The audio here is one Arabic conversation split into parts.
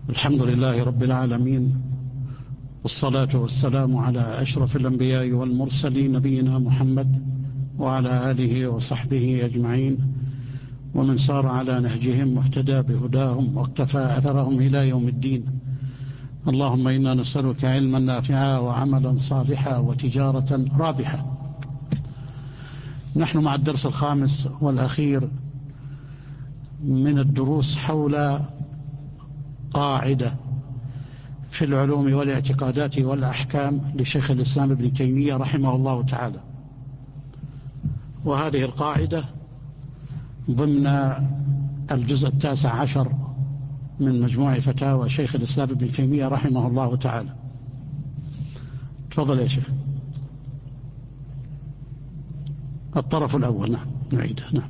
الحمد لله رب العالمين، والصلاة والسلام على أشرف الأنبياء والمرسلين نبينا محمد وعلى آله وصحبه أجمعين، ومن سار على نهجهم واهتدى بهداهم واقتفى أثرهم إلى يوم الدين. اللهم إنا نسألك علما نافعا وعملا صالحا وتجارة رابحة. نحن مع الدرس الخامس والأخير من الدروس حول قاعدة في العلوم والاعتقادات والأحكام لشيخ الإسلام ابن تيمية رحمه الله تعالى، وهذه القاعدة ضمن الجزء 19 من مجموع فتاوى شيخ الإسلام ابن تيمية رحمه الله تعالى. تفضل يا شيخ. الطرف الأول. نعم نعيده. نعم.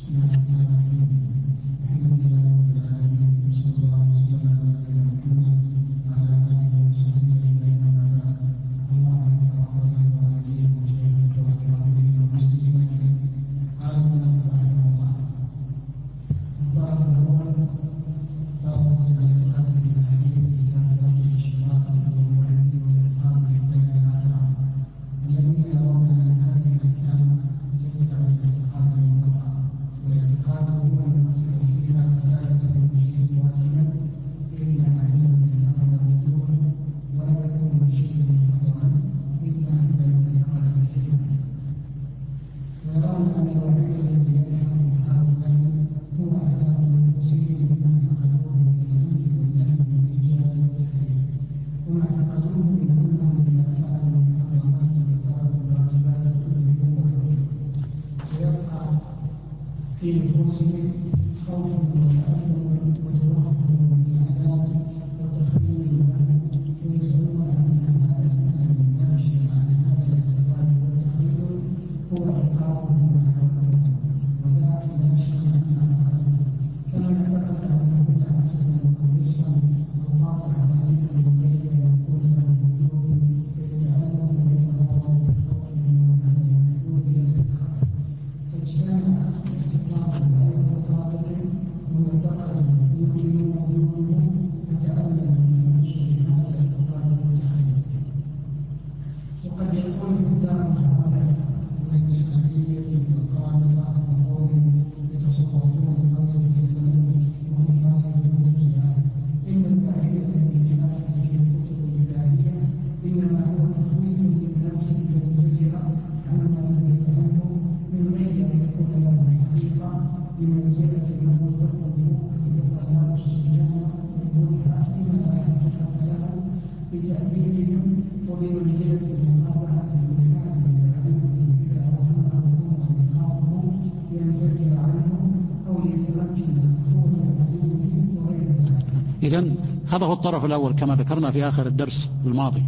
إذن هذا هو الطرف الأول كما ذكرنا في آخر الدرس الماضي،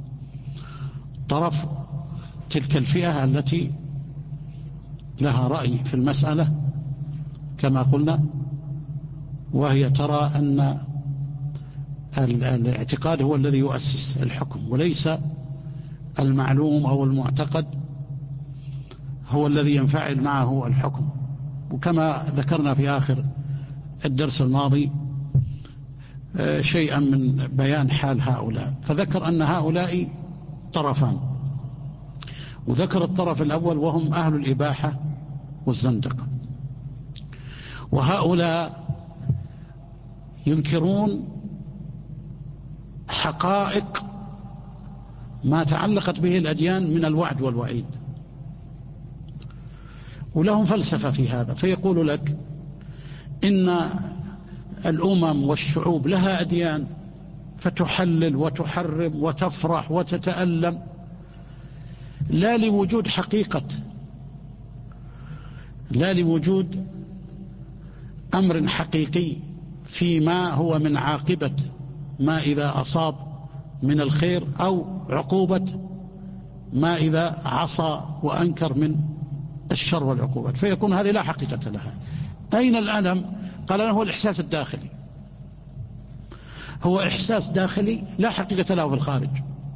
طرف تلك الفئة التي لها رأي في المسألة كما قلنا، وهي ترى أن الاعتقاد هو الذي يؤسس الحكم وليس المعلوم أو المعتقد هو الذي ينفعل معه الحكم. وكما ذكرنا في آخر الدرس الماضي شيئا من بيان حال هؤلاء، فذكر أن هؤلاء طرفان، وذكر الطرف الأول وهم أهل الإباحة والزندقة، وهؤلاء ينكرون حقائق ما تعلقت به الأديان من الوعد والوعيد، ولهم فلسفة في هذا، فيقول لك إن الأمم والشعوب لها أديان فتحلل وتحرم وتفرح وتتألم لا لوجود حقيقة، لا لوجود أمر حقيقي فيما هو من عاقبة ما إذا أصاب من الخير أو عقوبة ما إذا عصى وأنكر من الشر والعقوبات، فيكون هذه لا حقيقة لها. أين الألم؟ قال هو الإحساس الداخلي، هو إحساس داخلي لا حقيقة له في الخارج،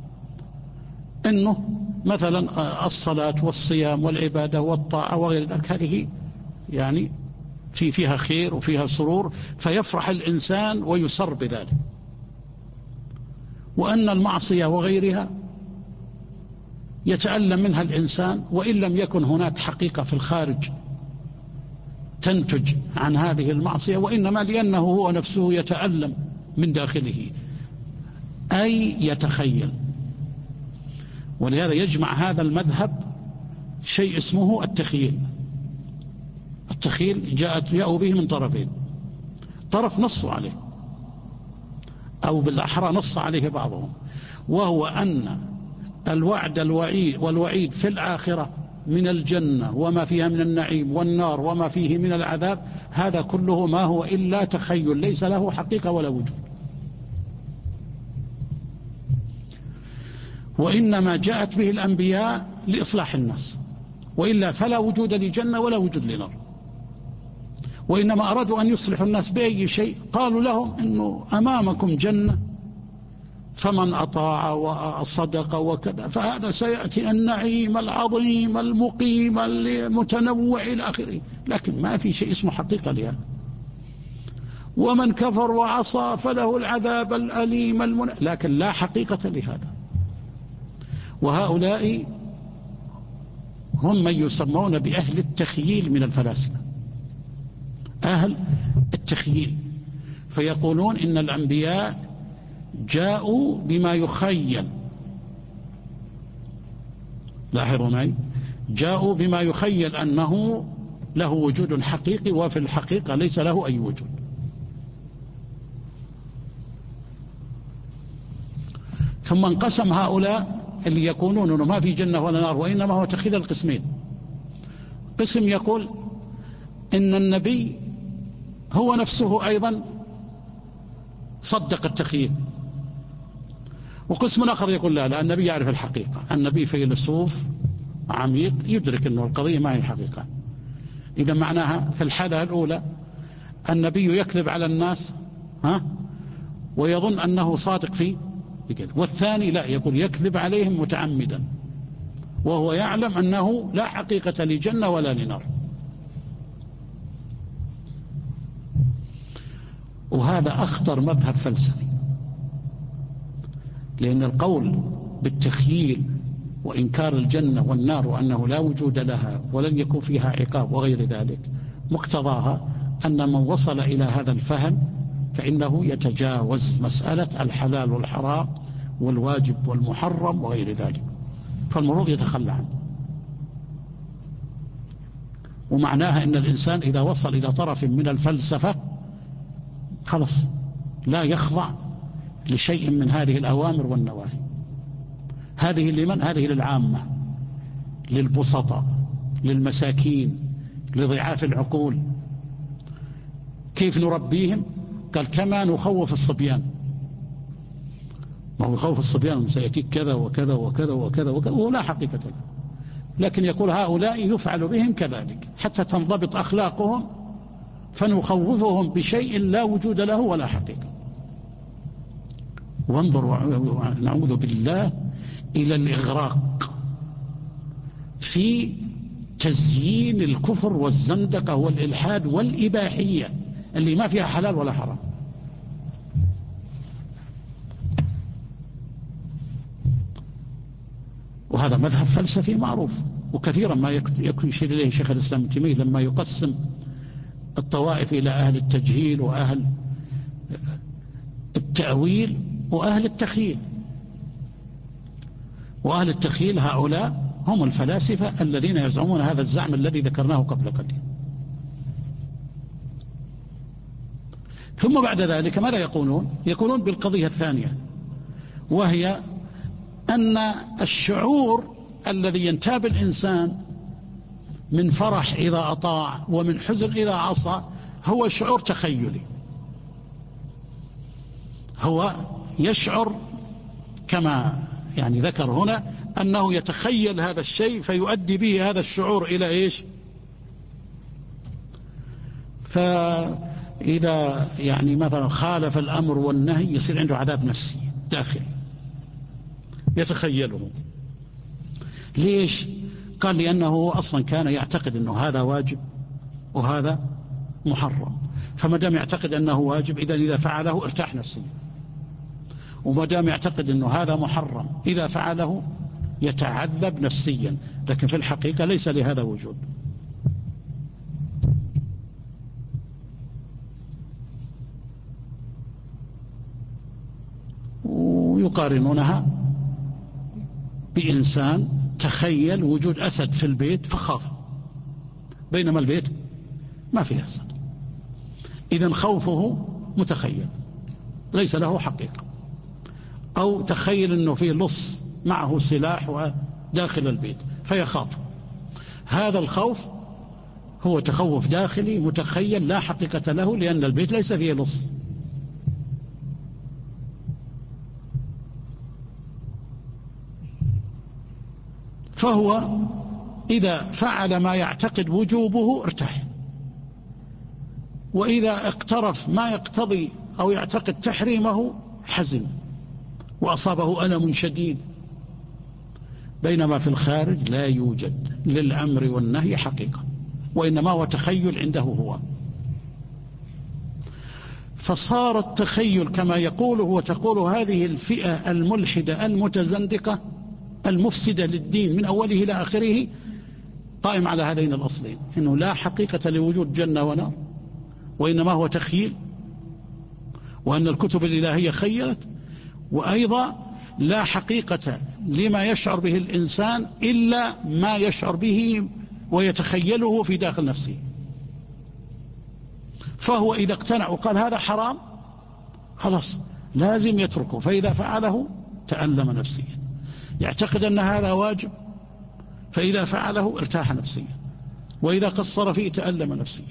إنه مثلا الصلاة والصيام والعبادة والطاعة وغير ذلك هذه يعني فيها خير وفيها سرور، فيفرح الإنسان ويسر بذلك، وأن المعصية وغيرها يتألم منها الإنسان، وإن لم يكن هناك حقيقة في الخارج تنتج عن هذه المعصية، وإنما لأنه هو نفسه يتألم من داخله، أي يتخيل. ولهذا يجمع هذا المذهب شيء اسمه التخييل. التخييل جاءوا به من طرفين: طرف نص عليه، أو بالأحرى نص عليه بعضهم، وهو أن الوعد والوعيد في الآخرة من الجنة وما فيها من النعيم، والنار وما فيه من العذاب، هذا كله ما هو إلا تخيل، ليس له حقيقة ولا وجود، وإنما جاءت به الأنبياء لإصلاح الناس، وإلا فلا وجود لجنة ولا وجود لنار. وإنما أرادوا أن يصلحوا الناس بأي شيء، قالوا لهم إنه أمامكم جنة، فمن أطاع وصدق وكذا فهذا سيأتي النعيم العظيم المقيم المتنوع إلى آخره، لكن ما في شيء اسمه حقيقة لهذا. ومن كفر وعصى فله العذاب الأليم لكن لا حقيقة لهذا. وهؤلاء هم من يسمون بأهل التخييل من الفلاسفة، أهل التخييل، فيقولون إن الأنبياء جاءوا بما يخيل. لاحظوا معي، جاءوا بما يخيل أنه له وجود حقيقي، وفي الحقيقة ليس له أي وجود. ثم انقسم هؤلاء اللي يقولون أنه ما في جنة ولا نار، وإنما هو تخيل القسمين. قسم يقول إن النبي هو نفسه أيضا صدق التخييل، وقسم آخر يقول لا النبي يعرف الحقيقة، النبي فيلسوف عميق يدرك أنه القضية ما هي حقيقة. إذا معناها في الحالة الأولى النبي يكذب على الناس ويظن أنه صادق فيه، والثاني لا، يقول يكذب عليهم متعمدا وهو يعلم أنه لا حقيقة لجنة ولا لنار. وهذا أخطر مذهب فلسفي، لأن القول بالتخييل وإنكار الجنة والنار وأنه لا وجود لها ولن يكون فيها عقاب وغير ذلك، مقتضاها أن من وصل إلى هذا الفهم فإنه يتجاوز مسألة الحلال والحرام والواجب والمحرم وغير ذلك، فالمفروض يتخلى عنه. ومعناها أن الإنسان إذا وصل إلى طرف من الفلسفة خلص لا يخضع لشيء من هذه الأوامر والنواهي. هذه لمن؟ هذه للعامة، للبسطاء، للمساكين، لضعاف العقول. كيف نربيهم؟ قال كما نخوف الصبيان. ما هو يخوف الصبيان سيأتيك كذا وكذا وكذا وكذا وكذا ولا حقيقة له، لكن يقول هؤلاء يفعل بهم كذلك حتى تنضبط أخلاقهم، فنخوفهم بشيء لا وجود له ولا حقيقة. وانظروا نعوذ بالله إلى الإغراق في تزيين الكفر والزندقة والإلحاد والإباحية اللي ما فيها حلال ولا حرام. وهذا مذهب فلسفي معروف، وكثيرا ما يشير إليه شيخ الإسلام ابن تيمية لما يقسم الطوائف إلى أهل التجهيل وأهل التأويل وأهل التخييل. وأهل التخييل هؤلاء هم الفلاسفة الذين يزعمون هذا الزعم الذي ذكرناه قبل قليل. ثم بعد ذلك ماذا يقولون؟ يقولون بالقضية الثانية، وهي أن الشعور الذي ينتاب الإنسان من فرح إذا أطاع ومن حزن إذا عصى هو شعور تخيلي. هو يشعر كما يعني ذكر هنا أنه يتخيل هذا الشيء فيؤدي به هذا الشعور إلى إيش؟ فإذا يعني مثلا خالف الأمر والنهي يصير عنده عذاب نفسي داخلي يتخيله. ليش؟ قال لأنه أصلا كان يعتقد أنه هذا واجب وهذا محرم، فما دام يعتقد أنه واجب إذا فعله ارتاح نفسيا، وما دام يعتقد أنه هذا محرم إذا فعله يتعذب نفسيا، لكن في الحقيقة ليس لهذا وجود. ويقارنونها بإنسان تخيل وجود أسد في البيت فخاف، بينما البيت ما فيه أسد. إذن خوفه متخيل ليس له حقيقة. أو تخيل أنه فيه لص معه سلاح داخل البيت فيخاف، هذا الخوف هو تخوف داخلي متخيل لا حقيقة له، لأن البيت ليس فيه لص. فهو إذا فعل ما يعتقد وجوبه ارتاح، وإذا اقترف ما يقتضي أو يعتقد تحريمه حزن وأصابه ألم شديد. بينما في الخارج لا يوجد للأمر والنهي حقيقة، وإنما هو تخيل عنده هو. فصار التخيل كما يقوله وتقول هذه الفئة الملحدة المتزندقة المفسدة للدين من أوله إلى آخره قائم على هذين الأصلين، إنه لا حقيقة لوجود جنة ونار، وإنما هو تخيل، وأن الكتب الإلهية خيلت، وأيضا لا حقيقة لما يشعر به الإنسان إلا ما يشعر به ويتخيله في داخل نفسه. فهو إذا اقتنع وقال هذا حرام خلاص لازم يتركه، فإذا فعله تألم نفسيا. يعتقد أن هذا واجب، فإذا فعله ارتاح نفسيا، وإذا قصر فيه تألم نفسيا.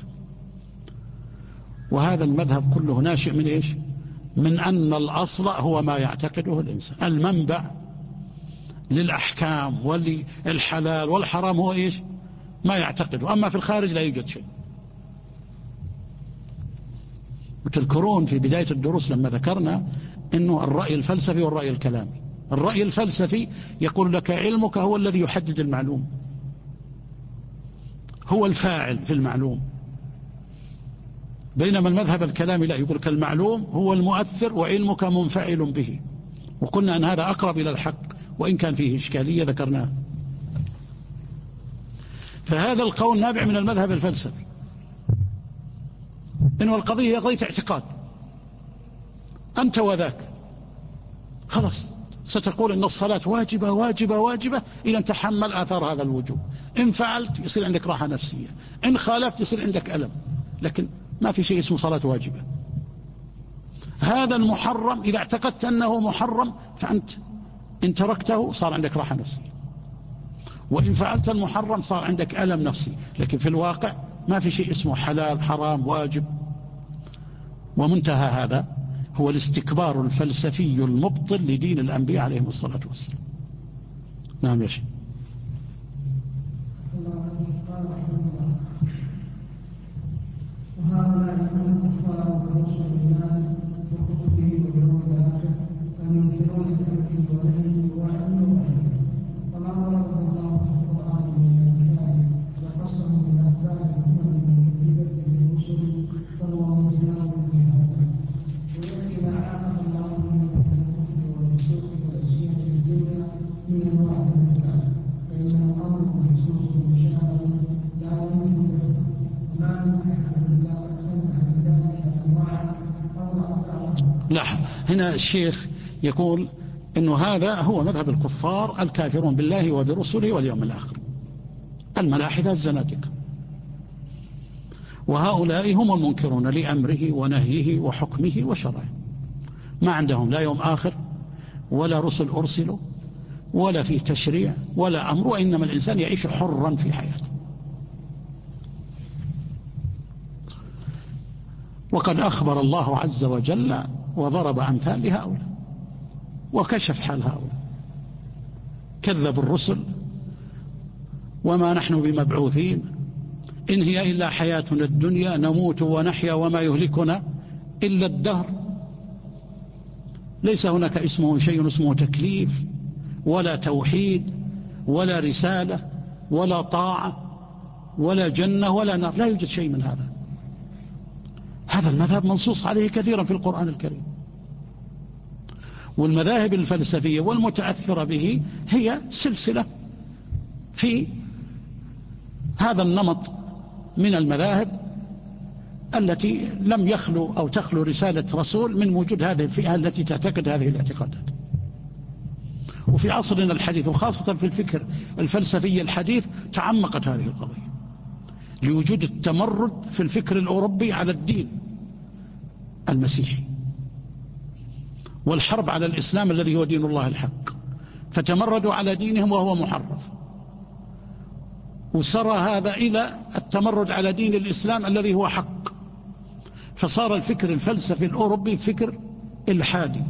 وهذا المذهب كله ناشئ من إيش؟ من أن الأصل هو ما يعتقده الإنسان. المنبع للأحكام والحلال والحرام هو إيش؟ ما يعتقده. أما في الخارج لا يوجد شيء. وتذكرون في بداية الدروس لما ذكرنا أنه الرأي الفلسفي والرأي الكلامي. الرأي الفلسفي يقول لك علمك هو الذي يحدد المعلوم، هو الفاعل في المعلوم. بينما المذهب الكلامي لا، يقول لك المعلوم هو المؤثر وعلمك منفعل به. وقلنا أن هذا أقرب إلى الحق وإن كان فيه إشكالية ذكرناها. فهذا القول نابع من المذهب الفلسفي، إنه القضية قضية اعتقاد، أنت وذاك خلاص ستقول إن الصلاة واجبة واجبة واجبة إذا تحمل آثار هذا الوجوب. إن فعلت يصير عندك راحة نفسية، إن خالفت يصير عندك ألم، لكن ما في شيء اسمه صلاة واجبة. هذا المحرم إذا اعتقدت أنه محرم فأنت إن تركته صار عندك راحة نفسية، وإن فعلت المحرم صار عندك ألم نفسي، لكن في الواقع ما في شيء اسمه حلال حرام واجب. ومنتهى هذا هو الاستكبار الفلسفي المبطل لدين الأنبياء عليهم الصلاة والسلام. نعم يا شيخ. وهؤلاء هم الكفار برسل الله وكتبه واليوم الآخر المنكرون لأمره ونهيه وعلمه وأهله، وما ضربه الله في القرآن من الأمثال وقصه من أخبار الأمم المكذبة بالرسل فهو متناول بهذا. ويأتي ما عاقب الله به من الكفر والفسوق والعصيان في الدنيا من أنواع الأمثال، فإنه أمر محسوس مشاهد لا يمكن دفعه. ما من أحد إلا قد سمح بذلك أنواع أو أعطاه. لا، هنا الشيخ يقول إنه هذا هو مذهب الكفار الكافرون بالله وبرسله واليوم الآخر، الملاحدة الزنادقة. وهؤلاء هم المنكرون لأمره ونهيه وحكمه وشرعه، ما عندهم لا يوم آخر ولا رسل أرسلوا ولا فيه تشريع ولا أمر، وإنما الإنسان يعيش حرا في حياته. وقد أخبر الله عز وجل وضرب أمثال لهؤلاء وكشف حال هؤلاء. كذبوا الرسل وما نحن بمبعوثين إن هي إلا حياتنا الدنيا نموت ونحيا وما يهلكنا إلا الدهر. ليس هناك اسمه شيء اسمه تكليف ولا توحيد ولا رسالة ولا طاعة ولا جنة ولا نار، لا يوجد شيء من هذا. هذا المذهب منصوص عليه كثيرا في القرآن الكريم. والمذاهب الفلسفية والمتأثرة به هي سلسلة في هذا النمط من المذاهب التي لم يخلو أو تخلو رسالة رسول من وجود هذه الفئة التي تعتقد هذه الاعتقادات. وفي عصرنا الحديث وخاصة في الفكر الفلسفي الحديث تعمقت هذه القضية لوجود التمرد في الفكر الأوروبي على الدين المسيحي والحرب على الإسلام الذي هو دين الله الحق، فتمردوا على دينهم وهو محرف، وسرى هذا إلى التمرد على دين الإسلام الذي هو حق، فصار الفكر الفلسفي الأوروبي فكر إلحادي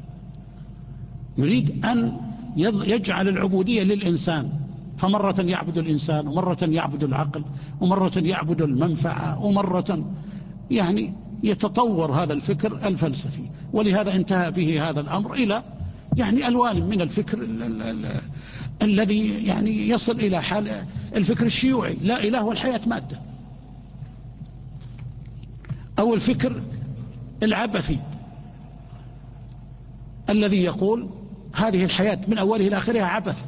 يريد أن يجعل العبودية للإنسان، فمرة يعبد الإنسان ومرة يعبد العقل ومرة يعبد المنفعة ومرة يعني يتطور هذا الفكر الفلسفي. ولهذا انتهى به هذا الأمر إلى يعني ألوان من الفكر الذي يعني يصل إلى حال الفكر الشيوعي، لا إله والحياة مادة، أو الفكر العبثي الذي يقول هذه الحياة من أولها إلى آخرها عبث.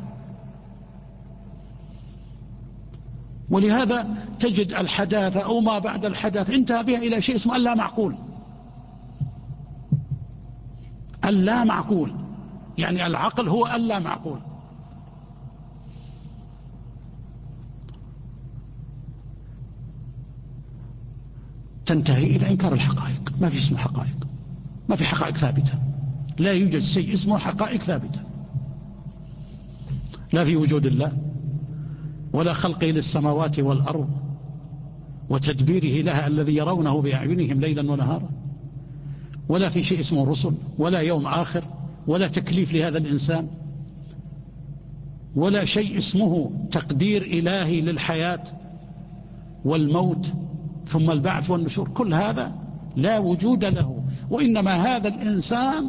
ولهذا تجد الحداثة أو ما بعد الحداثة انتهى بها إلى شيء اسمه اللا معقول. اللا معقول يعني العقل هو اللا معقول. تنتهي إلى إنكار الحقائق. ما في اسمه حقائق، ما في حقائق ثابتة، لا يوجد شيء اسمه حقائق ثابتة، لا في وجود الله ولا خلقه للسماوات والأرض وتدبيره لها الذي يرونه بأعينهم ليلا ونهارا، ولا في شيء اسمه رسل ولا يوم آخر ولا تكليف لهذا الإنسان ولا شيء اسمه تقدير إلهي للحياة والموت ثم البعث والنشور. كل هذا لا وجود له، وإنما هذا الإنسان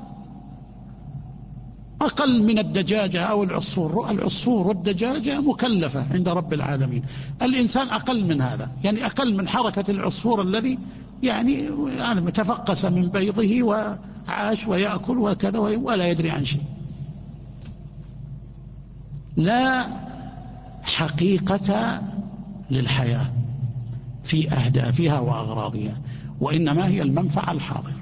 أقل من الدجاجة أو العصفور. العصفور والدجاجة مكلفة عند رب العالمين، الإنسان أقل من هذا، يعني أقل من حركة العصفور الذي يعني تفقس من بيضه وعاش ويأكل وكذا ولا يدري عن شيء. لا حقيقة للحياة في أهدافها وأغراضها، وإنما هي المنفعة الحاضرة.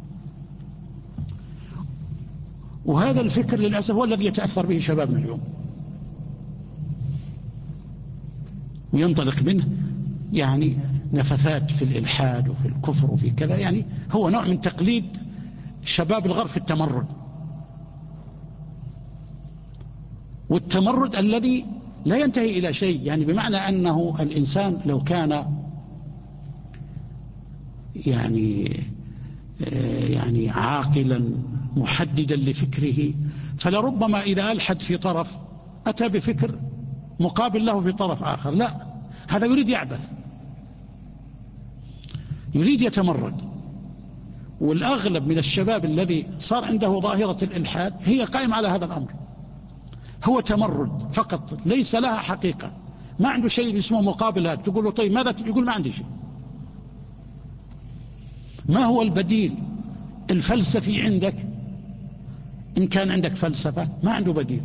وهذا الفكر للأسف هو الذي يتأثر به شبابنا اليوم، وينطلق منه يعني نفثات في الإلحاد وفي الكفر وفي كذا، يعني هو نوع من تقليد شباب الغرب في التمرد، والتمرد الذي لا ينتهي إلى شيء، يعني بمعنى أنه الإنسان لو كان يعني عاقلا محددا لفكره فلربما إذا ألحد في طرف أتى بفكر مقابل له في طرف آخر. لا، هذا يريد يعبث، يريد يتمرد. والأغلب من الشباب الذي صار عنده ظاهرة الإلحاد هي قائمة على هذا الأمر، هو تمرد فقط، ليس لها حقيقة، ما عنده شيء اسمه مقابل. تقول له طيب ماذا؟ يقول ما عندي شيء. ما هو البديل الفلسفي عندك؟ إن كان عندك فلسفة ما عنده بديل.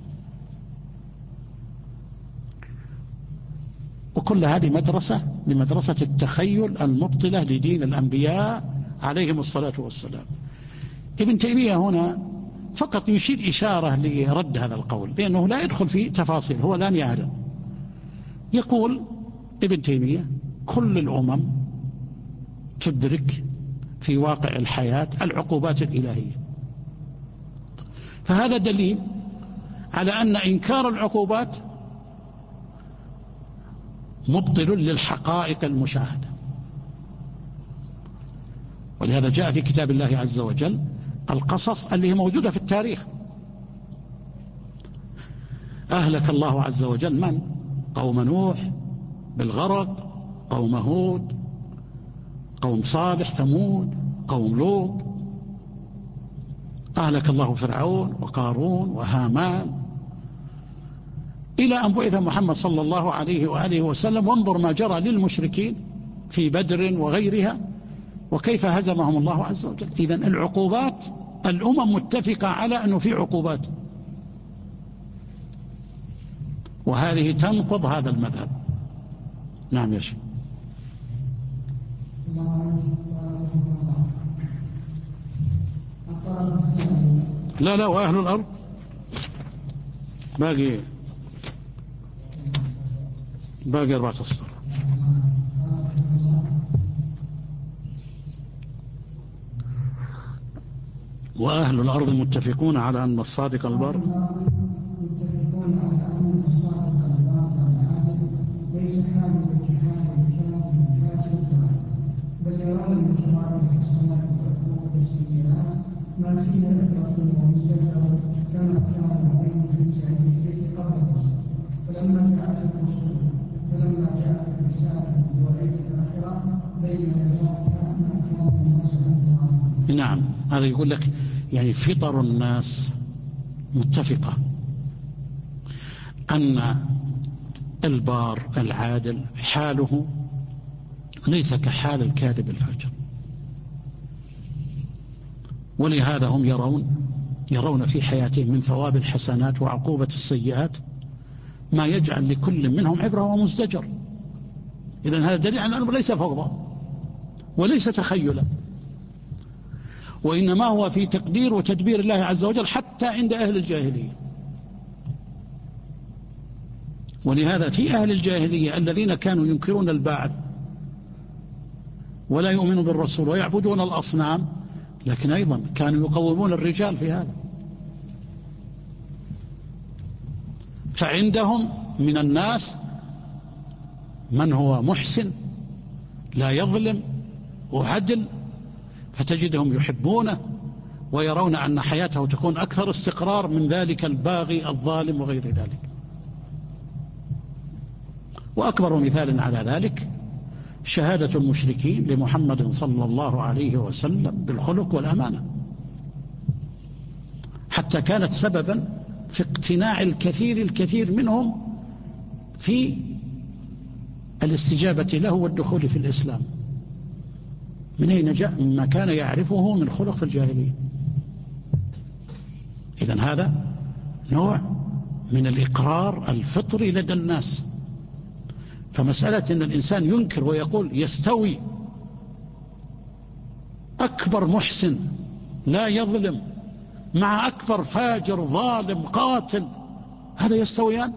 وكل هذه مدرسة لمدرسة التخيل المبطلة لدين الأنبياء عليهم الصلاة والسلام. ابن تيمية هنا فقط يشير إشارة لرد هذا القول، لأنه لا يدخل في تفاصيل، هو الآن يعلم. يقول ابن تيمية كل الأمم تدرك في واقع الحياة العقوبات الإلهية، فهذا دليل على أن إنكار العقوبات مبطل للحقائق المشاهدة. ولهذا جاء في كتاب الله عز وجل القصص اللي هي موجودة في التاريخ. أهلك الله عز وجل من؟ قوم نوح بالغرق، قوم هود، قوم صالح ثمود، قوم لوط. أهلك الله فرعون وقارون وهامان، إلى أن بعث محمد صلى الله عليه وآله وسلم. وانظر ما جرى للمشركين في بدر وغيرها وكيف هزمهم الله عز وجل. إذن العقوبات الأمم متفقة على أنه في عقوبات، وهذه تنقض هذا المذهب. نعم يا شيخ. لا وأهل الأرض باقي 4 أسطر. وأهل الأرض متفقون على أن الصادق البر ليس كامل بل يرون من ثمار الحسنات والعقوبة السيئات ما فيه عبرة ومزدجر كما كان عليه في الجاهلية قبل الرسل. فلما جاءت الرسالة بوعيد الآخرة بين ذلك ما كان الناس عنه. نعم، هذا يقول لك يعني فطر الناس متفقة أن البار العادل حاله ليس كحال الكاذب الفاجر، ولهذا هم يرون في حياتهم من ثواب الحسنات وعقوبة السيئات ما يجعل لكل منهم عبرة ومزدجر. إذن هذا دليل على أن الأمر ليس فوضى وليس تخيلا، وإنما هو في تقدير وتدبير الله عز وجل حتى عند أهل الجاهلية. ولهذا في أهل الجاهلية الذين كانوا ينكرون البعث ولا يؤمنون بالرسول ويعبدون الأصنام، لكن أيضا كانوا يقومون الرجال في هذا. فعندهم من الناس من هو محسن لا يظلم وعدل، فتجدهم يحبونه ويرون أن حياته تكون أكثر استقرار من ذلك الباغي الظالم وغير ذلك. وأكبر مثال على ذلك شهادة المشركين لمحمد صلى الله عليه وسلم بالخلق والأمانة، حتى كانت سببا في اقتناع الكثير منهم في الاستجابة له والدخول في الإسلام. من أين جاء؟ مما كان يعرفه من خلق في الجاهلية. إذن هذا نوع من الإقرار الفطري لدى الناس. فمسألة أن الإنسان ينكر ويقول يستوي أكبر محسن لا يظلم مع أكبر فاجر ظالم قاتل، هذا يستويان؟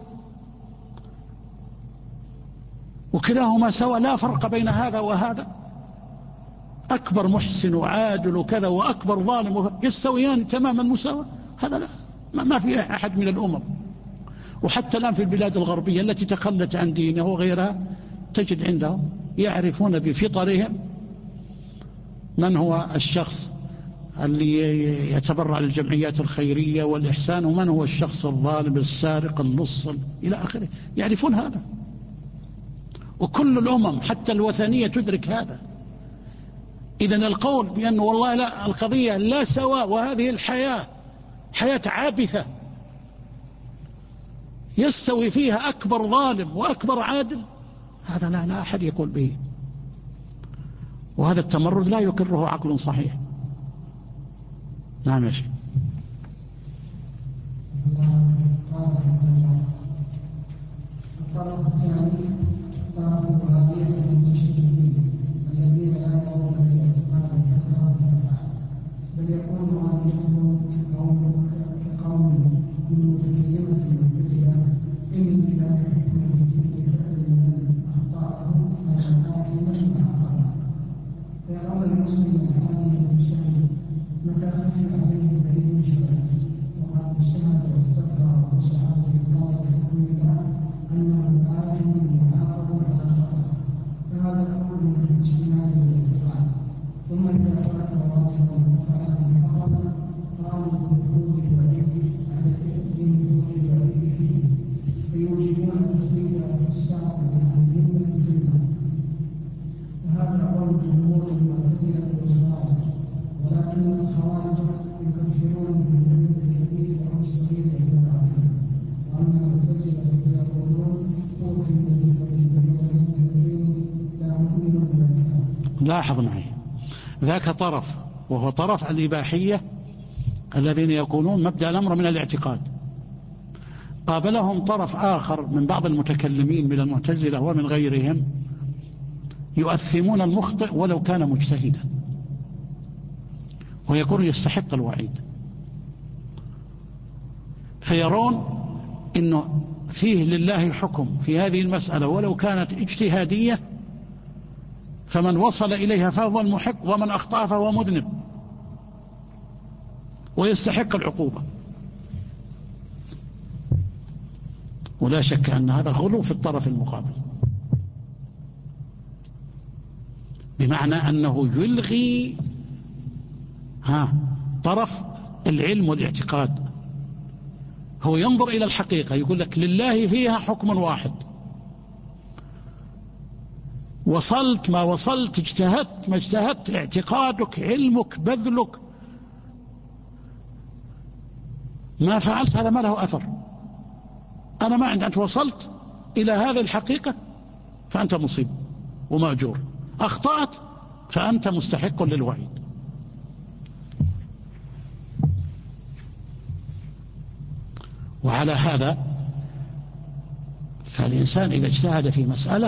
وكلاهما سوا، لا فرق بين هذا وهذا. أكبر محسن وعادل وكذا وأكبر ظالم يستويان تماما مساواة؟ هذا لا، ما في أحد من الأمم. وحتى الآن في البلاد الغربية التي تخلت عن دينه وغيرها تجد عندهم يعرفون بفطرهم من هو الشخص اللي يتبرع للجمعيات الخيرية والإحسان، ومن هو الشخص الظالم السارق اللص إلى آخره. يعرفون هذا، وكل الأمم حتى الوثنية تدرك هذا. إذن القول بأن والله لا، القضية لا سواء، وهذه الحياة حياة عابثة يستوي فيها أكبر ظالم وأكبر عادل، هذا لا أحد يقول به. وهذا التمرد لا يقره عقل صحيح. نعم يا شيخ. الطرف الثاني طرف الوهابية المتشددين الذين لا يرون بالاعتقاد بكثرة الأفعال، بل يكون وهابيتهم كقوم من متكلمة المعتزلة إن بلا حكمة في كل فعل من أخطائهم آثما أعظم. فيرون المسلم العالم المجتهد متى خفي عليه دليل شرعي وقد اجتهد واستكبر وسعى في إطلاق حكم الله أنه آثم يعاقب على خطأه، فهذا الأمر من الاجتهاد والاعتقاد. ثم إذا ترك واجبا وفعل محرما قاموا بنفوذ الوعيد فيه، فيوجبون تخريج الفساق عن الملة في المال. وهذا قول جمهور المعتزلة والخوارج، ولكن الخوارج يكفرون بالملة الكبير أو الصغير اعتبارا، وأما المعتزلة فيقولون هو في الملة الكبير لا نؤمن بالكلام. لاحظ معي، ذاك طرف وهو طرف الإباحية الذين يقولون مبدأ الأمر من الاعتقاد. قابلهم طرف آخر من بعض المتكلمين من المعتزلة ومن غيرهم يؤثمون المخطئ ولو كان مجتهدا، ويكون يستحق الوعيد، فيرون إنه فيه لله حكم في هذه المسألة ولو كانت اجتهادية، فمن وصل إليها فهو المحق، ومن أخطأ فهو مذنب ويستحق العقوبة. ولا شك أن هذا غلو في الطرف المقابل، بمعنى أنه يلغي طرف العلم والاعتقاد. هو ينظر إلى الحقيقة، يقول لك لله فيها حكم واحد، وصلت ما وصلت، اجتهدت ما اجتهدت، اعتقادك، علمك، بذلك، ما فعلت هذا ما له أثر. أنا ما عندي، أنت وصلت إلى هذه الحقيقة فأنت مصيب ومأجور، أخطأت فأنت مستحق للوعيد. وعلى هذا فالإنسان إذا اجتهد في مسألة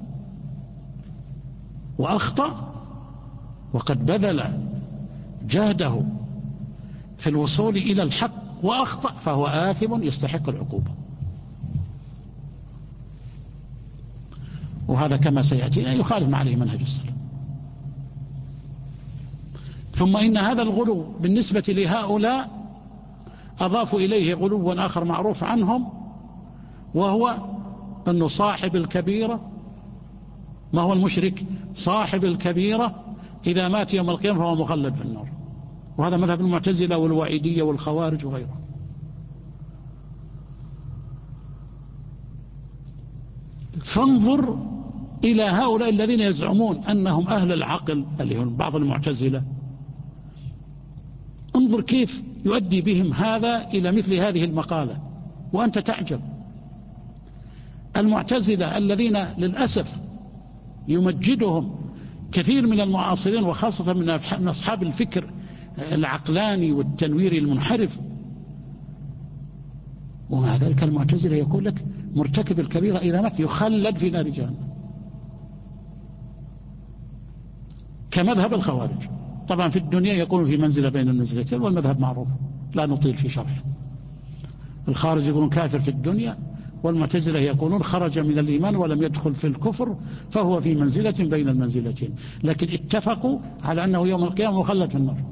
وأخطأ وقد بذل جهده في الوصول إلى الحق وأخطأ، فهو آثم يستحق العقوبة. وهذا كما سيأتينا يخالف ما عليه منهج السلف. ثم إن هذا الغلو بالنسبة لهؤلاء أضافوا إليه غلوا آخر معروف عنهم، وهو أن صاحب الكبيرة، ما هو المشرك، صاحب الكبيرة إذا مات يوم القيامة فهو مخلد في النار. وهذا مذهب المعتزلة والوعيدية والخوارج وغيره. فانظر إلى هؤلاء الذين يزعمون أنهم أهل العقل، اللي هم بعض المعتزلة، انظر كيف يؤدي بهم هذا إلى مثل هذه المقالة، وأنت تعجب. المعتزلة الذين للأسف يمجدهم كثير من المعاصرين، وخاصة من أصحاب الفكر العقلاني والتنويري المنحرف، ومع ذلك المعتزلة يقول لك مرتكب الكبيرة إذا مات يخلد في نار جهنم، كمذهب الخوارج. طبعا في الدنيا يكون في منزلة بين المنزلتين، والمذهب معروف لا نطيل في شرحه. الخارج يقولون كافر في الدنيا، والمعتزلة يقولون خرج من الإيمان ولم يدخل في الكفر، فهو في منزلة بين المنزلتين، لكن اتفقوا على أنه يوم القيامة مخلد في النار.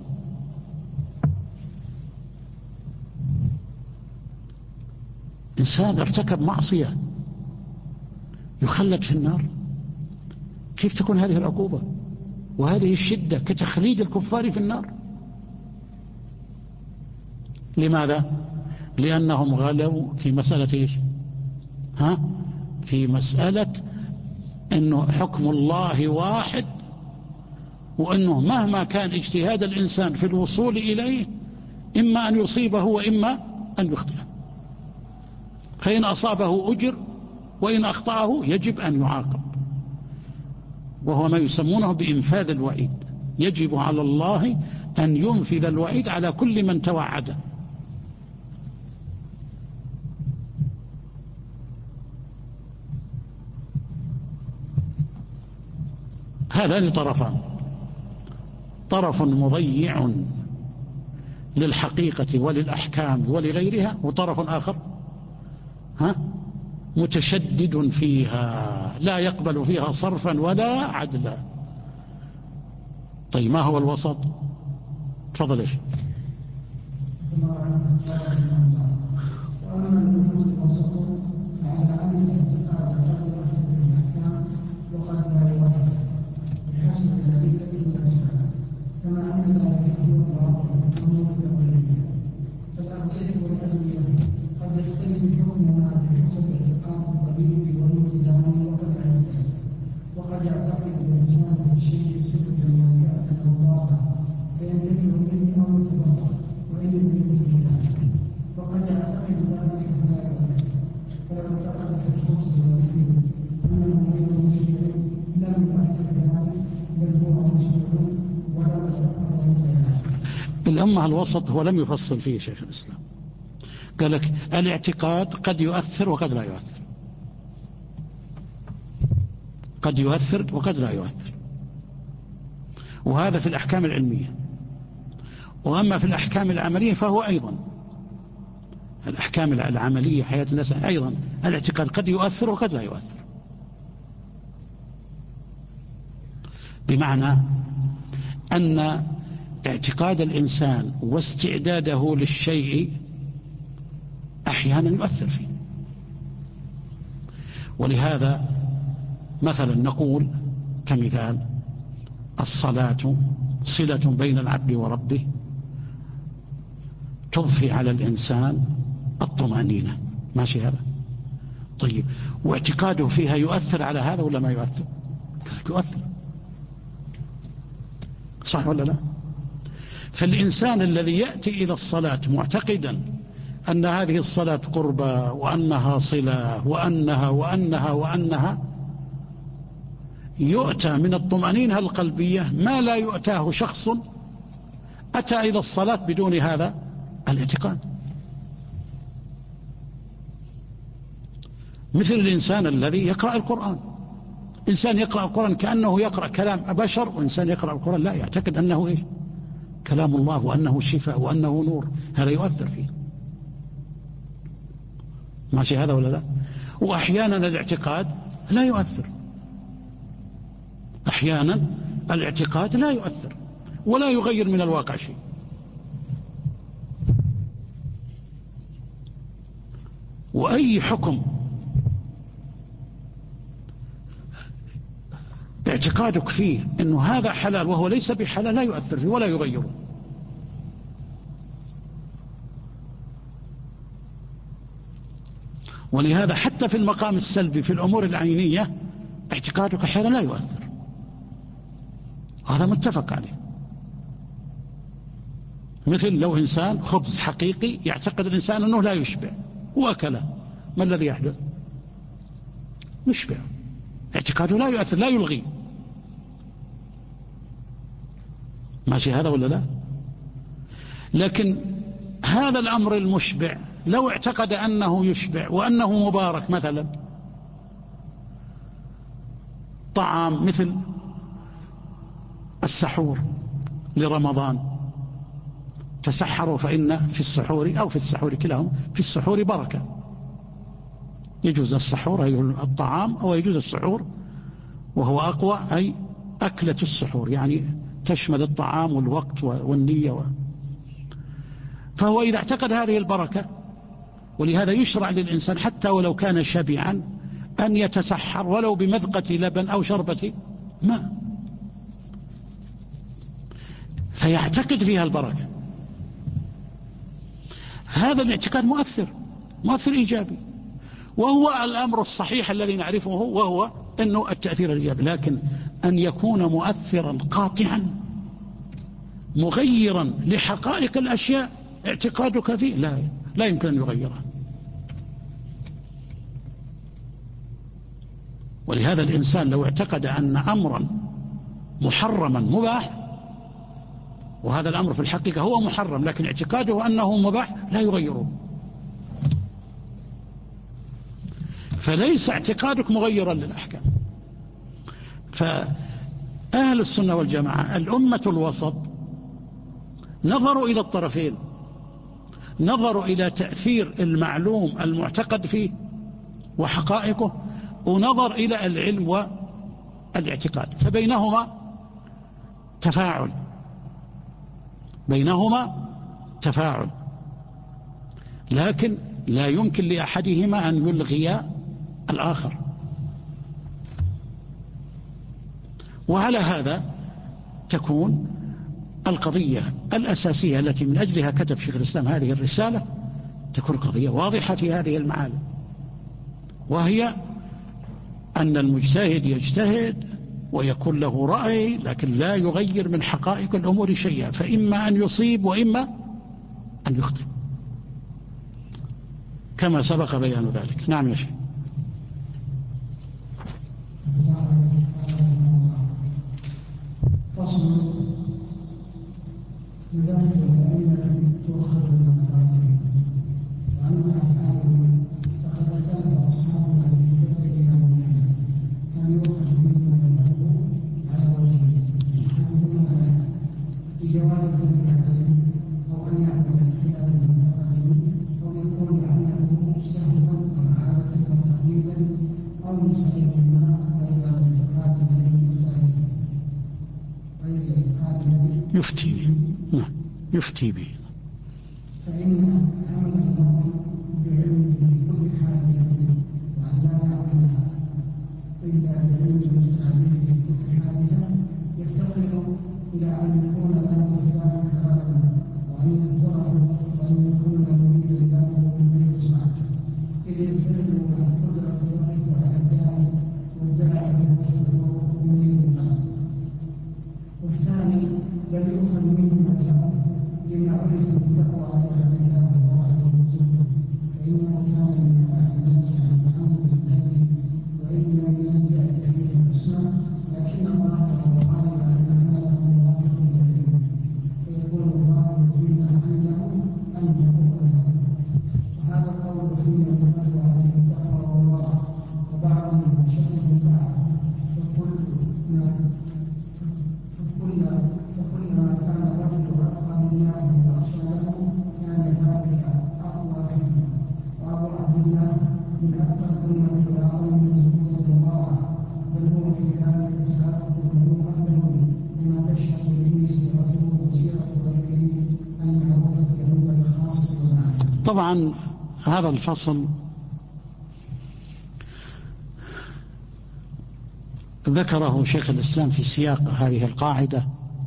إنسان ارتكب معصية يخلد في النار، كيف تكون هذه العقوبة وهذه الشدة كتخليد الكفار في النار؟ لماذا؟ لأنهم غلوا في مسألة إيش؟ في مسألة أنه حكم الله واحد، وأنه مهما كان اجتهاد الإنسان في الوصول إليه إما أن يصيبه وإما أن يخطئه، فإن أصابه أجر وإن أخطأه يجب أن يعاقب، وهو ما يسمونه بإنفاذ الوعيد. يجب على الله أن ينفذ الوعيد على كل من توعده. هذان طرفان، طرف مضيع للحقيقة وللأحكام ولغيرها، وطرف آخر متشدد فيها لا يقبل فيها صرفا ولا عدلا. طيب ما هو الوسط؟ تفضل. ايش كما أن ذلك يكون واقعا في أمور الأولية، فالأغذية والأدوية قد يختلف حكمها بحسب اعتقاد الطبيب والمتداوي وكذا يختلف، وقد يعتقد الإنسان في الشيء صفة نافعة أو ضارة فينتفع به أو يتضرر وإن لم يكن ذلك، وقد يعتقد ذلك فلا يؤثر. فلو اعتقد في الخبز واللحم أنه غير مشبع لم يؤثر ذلك، بل هو مشبع ولو اعتقد ذلك. الأمة الوسط هو لم يفصل فيه شيخ الإسلام، قال لك الاعتقاد قد يؤثر وقد لا يؤثر، قد يؤثر وقد لا يؤثر، وهذا في الأحكام العلمية. وأما في الأحكام العملية فهو أيضا الأحكام العملية حياة الناس أيضا الاعتقاد قد يؤثر وقد لا يؤثر، بمعنى أن اعتقاد الإنسان واستعداده للشيء أحيانا يؤثر فيه. ولهذا مثلا نقول كمثال الصلاة صلة بين العبد وربه تضفي على الإنسان الطمأنينة، ماشي هذا؟ طيب واعتقاده فيها يؤثر على هذا ولا ما يؤثر؟ يؤثر، صح ولا لا؟ فالإنسان الذي يأتي إلى الصلاة معتقدا أن هذه الصلاة قربة وأنها صلة وأنها يؤتى من الطمأنينة القلبية ما لا يؤتاه شخص أتى إلى الصلاة بدون هذا الاعتقاد. مثل الإنسان الذي يقرأ القرآن، إنسان يقرأ القرآن كأنه يقرأ كلام بشر، وإنسان يقرأ القرآن لا يعتقد أنه إيه؟ كلام الله وأنه شفاء وأنه نور، هذا يؤثر فيه، ماشي هذا ولا لا؟ وأحيانا الاعتقاد لا يؤثر، أحيانا الاعتقاد لا يؤثر ولا يغير من الواقع شيء. وأي حكم اعتقادك فيه أنه هذا حلال وهو ليس بحلال لا يؤثر فيه ولا يغيره. ولهذا حتى في المقام السلبي في الأمور العينية اعتقادك أحيانا لا يؤثر، هذا متفق عليه. مثل لو إنسان خبز حقيقي يعتقد الإنسان أنه لا يشبع وأكله، ما الذي يحدث؟ يشبع، اعتقاده لا يؤثر لا يلغي، ماشي هذا ولا لا؟ لكن هذا الأمر المشبع لو اعتقد أنه يشبع وأنه مبارك، مثلا طعام مثل السحور لرمضان، تسحروا فإن في السحور أو في السحور كلاهما في السحور بركة، يجوز السحور أي الطعام أو يجوز السحور وهو أقوى أي أكلة السحور، يعني تشمل الطعام والوقت والنية فهو إذا اعتقد هذه البركة، ولهذا يشرع للإنسان حتى ولو كان شبعا أن يتسحر ولو بمذقة لبن أو شربة ماء، فيعتقد فيها البركة. هذا الاعتقاد مؤثر إيجابي، وهو الأمر الصحيح الذي نعرفه، وهو أنه التأثير الإيجابي. لكن أن يكون مؤثرا قاطعا مغيرا لحقائق الأشياء اعتقادك فيه لا يمكن أن يغيرها. ولهذا الإنسان لو اعتقد أن أمرا محرما مباح، وهذا الأمر في الحقيقة هو محرم لكن اعتقاده أنه مباح لا يغيره، فليس اعتقادك مغيرا للأحكام. فأهل السنة والجماعة الأمة الوسط نظروا إلى الطرفين، نظروا إلى تأثير المعلوم المعتقد فيه وحقائقه، ونظر إلى العلم والاعتقاد، فبينهما تفاعل، لكن لا يمكن لأحدهما أن يلغي الآخر. وعلى هذا تكون القضية الأساسية التي من أجلها كتب شيخ الإسلام هذه الرسالة تكون قضية واضحة في هذه المعالم، وهي أن المجتهد يجتهد ويكون له رأي لكن لا يغير من حقائق الأمور شيئا، فإما أن يصيب وإما أن يخطئ كما سبق بيان ذلك. نعم يا شيخ. فصل لذلك يفتي به. نعم يفتي به. فإن عمل المرء بعلمه بكل حاجة وأن لا يعملها إلا بعلم المستعمل في كل حاجة يفتقر إلى أن يكون له ذلك كلاما وأن يذكره وأن يكون مريدا له من يسمعه إذ الفعل مع القدرة يقف على الداعي والداعي هو الشعور من الله. والثاني بل يؤخذ منه أجره لما عرف بالتقوى والعياذ بالله ورحمه وجوده فإنه كان من أهل الناس عن تعمد الهدي وإلا من يأتي به الأسماء لكن الله وعلم أن عمله موافق لديه فيكون الله فيما عمله أنه أجره. وهذا القول فيما يدل عليه التقوى والورع وبعضهم يشبه بعض فكلما كان الرجل أتقى لله وأخشى له كان ذلك أقوى فيه. وأبو عبد الله من أتقى الأمة وأعظم نزولا وورعا بل هو في ذلك سابق له وحده لما تشهد به سيرته وسيرة غيره المعروفة عند الخاص والعام. طبعا هذا الفصل ذكره شيخ الإسلام في سياق هذه القاعدة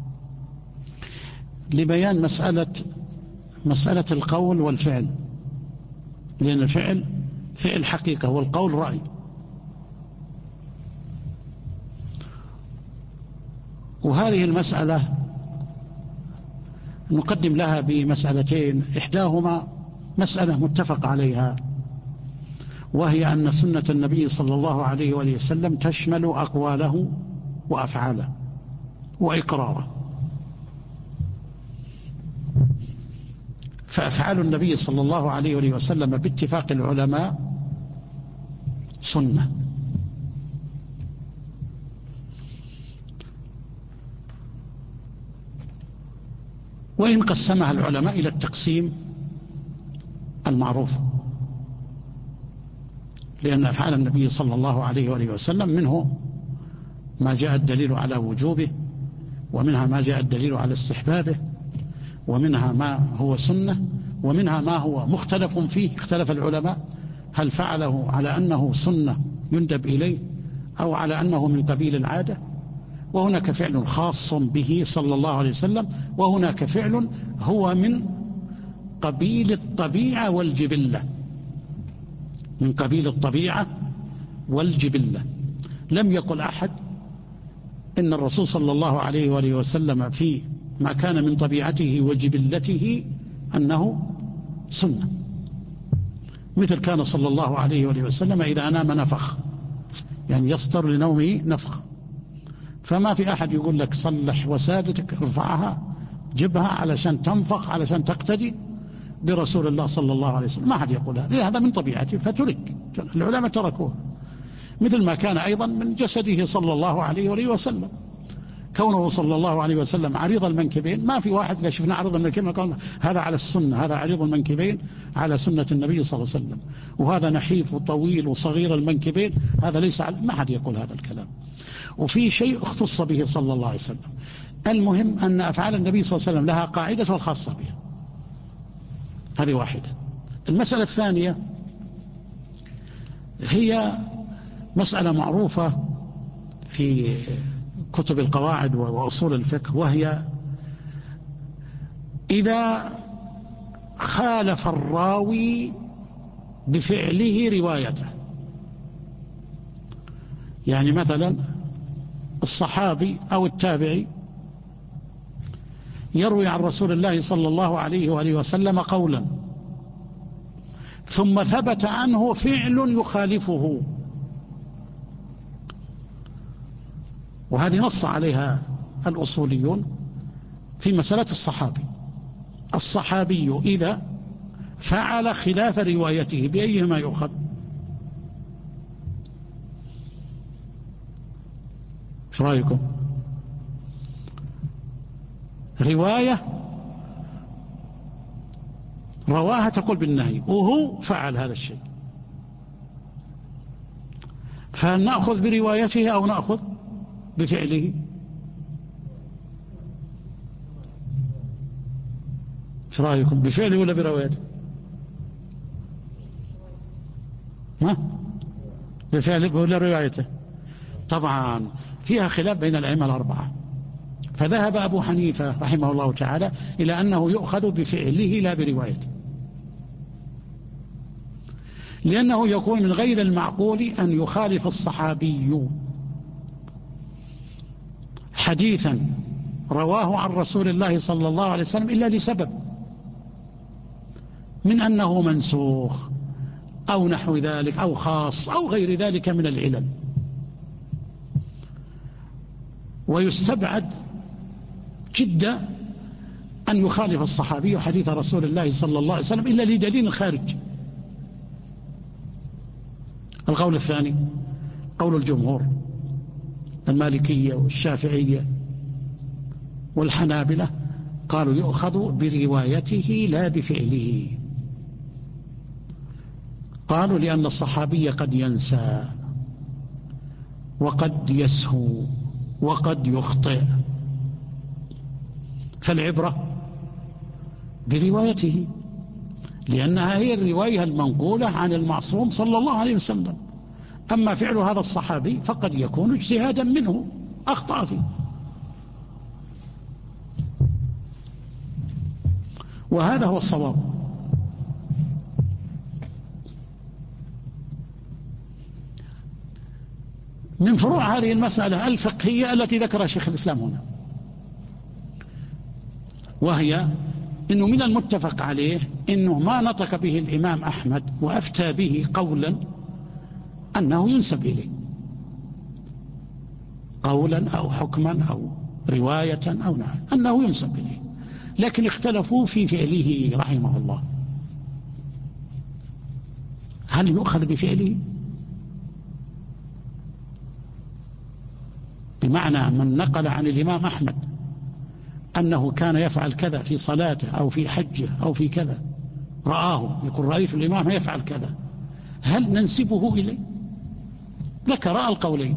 لبيان مسألة القول والفعل، لأن الفعل فعل حقيقة والقول رأي. وهذه المسألة نقدم لها بمسألتين، إحداهما مسألة متفق عليها، وهي أن سنة النبي صلى الله عليه وآله وسلم تشمل أقواله وأفعاله وإقراره. فأفعال النبي صلى الله عليه وآله وسلم باتفاق العلماء سنة، وإن قسمها العلماء إلى التقسيم المعروف، لأن أفعال النبي صلى الله عليه وآله وسلم منه ما جاء الدليل على وجوبه، ومنها ما جاء الدليل على استحبابه، ومنها ما هو سنة، ومنها ما هو مختلف فيه، اختلف العلماء هل فعله على أنه سنة يندب إليه أو على أنه من قبيل العادة. وهناك فعل خاص به صلى الله عليه وسلم، وهناك فعل هو من قبيل الطبيعة والجبلة، من قبيل الطبيعة والجبلة. لم يقل أحد إن الرسول صلى الله عليه وآله وسلم في ما كان من طبيعته وجبلته أنه سنة، مثل كان صلى الله عليه وآله وسلم إذا نام نفخ، يعني يصدر لنومه نفخ. فما في أحد يقول لك صلح وسادتك ارفعها جبها علشان تنفخ علشان تقتدي برسول الله صلى الله عليه وسلم، ما أحد يقول هذا من طبيعته فترك، العلماء تركوها. مثل ما كان أيضا من جسده صلى الله عليه وآله وسلم، كونه صلى الله عليه وسلم عريض المنكبين، ما في واحد إذا شفنا عريض المنكبين قال هذا على السنة، هذا عريض المنكبين على سنة النبي صلى الله عليه وسلم، وهذا نحيف وطويل وصغير المنكبين هذا ليس على، ما حد يقول هذا الكلام. وفي شيء اختص به صلى الله عليه وسلم. المهم أن أفعال النبي صلى الله عليه وسلم لها قاعدة خاصة بها، هذه واحدة. المسألة الثانية هي مسألة معروفة في كتب القواعد وأصول الفقه، وهي إذا خالف الراوي بفعله روايته. يعني مثلا الصحابي أو التابعي يروي عن رسول الله صلى الله عليه وآله وسلم قولا، ثم ثبت عنه فعل يخالفه، وهذه نص عليها الأصوليون في مسألة الصحابي. الصحابي إذا فعل خلاف روايته بأيهما يؤخذ؟ ايش رأيكم؟ رواية رواها تقول بالنهي وهو فعل هذا الشيء، فنأخذ بروايته أو نأخذ بفعله؟ ايش رأيكم؟ بفعله ولا بروايته؟ بفعله ولا روايته؟ طبعا فيها خلاف بين الأئمة الأربعة. فذهب أبو حنيفة رحمه الله تعالى إلى أنه يؤخذ بفعله لا بروايته، لأنه يكون من غير المعقول أن يخالف الصحابي حديثا رواه عن رسول الله صلى الله عليه وسلم إلا لسبب، من أنه منسوخ أو نحو ذلك أو خاص أو غير ذلك من العلل. ويستبعد جدا أن يخالف الصحابي حديث رسول الله صلى الله عليه وسلم إلا لدليل خارج. القول الثاني قول الجمهور، المالكية والشافعية والحنابلة، قالوا يؤخذ بروايته لا بفعله. قالوا لأن الصحابي قد ينسى وقد يسهو وقد يخطئ، فالعبرة بروايته، لأنها هي الرواية المنقولة عن المعصوم صلى الله عليه وسلم. أما فعل هذا الصحابي فقد يكون اجتهادا منه أخطأ فيه، وهذا هو الصواب. من فروع هذه المسألة الفقهية التي ذكرها شيخ الإسلام هنا، وهي إنه من المتفق عليه إنه ما نطق به الإمام أحمد وأفتى به قولا أنه ينسب إليه، قولا أو حكما أو رواية أو نحو، أنه ينسب إليه، لكن اختلفوا في فعله رحمه الله. هل يؤخذ بفعله؟ بمعنى من نقل عن الإمام أحمد أنه كان يفعل كذا في صلاته أو في حجه أو في كذا، رآه يقول رأيت الإمام يفعل كذا، هل ننسبه إليه؟ ذكر القولين،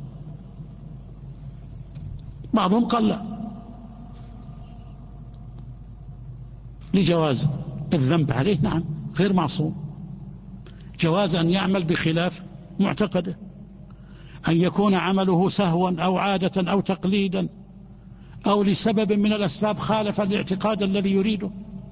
بعضهم قال لا، لجواز الذنب عليه، نعم غير معصوم، جواز أن يعمل بخلاف معتقده، أن يكون عمله سهوا أو عادة أو تقليدا أو لسبب من الأسباب خالف الاعتقاد الذي يريده.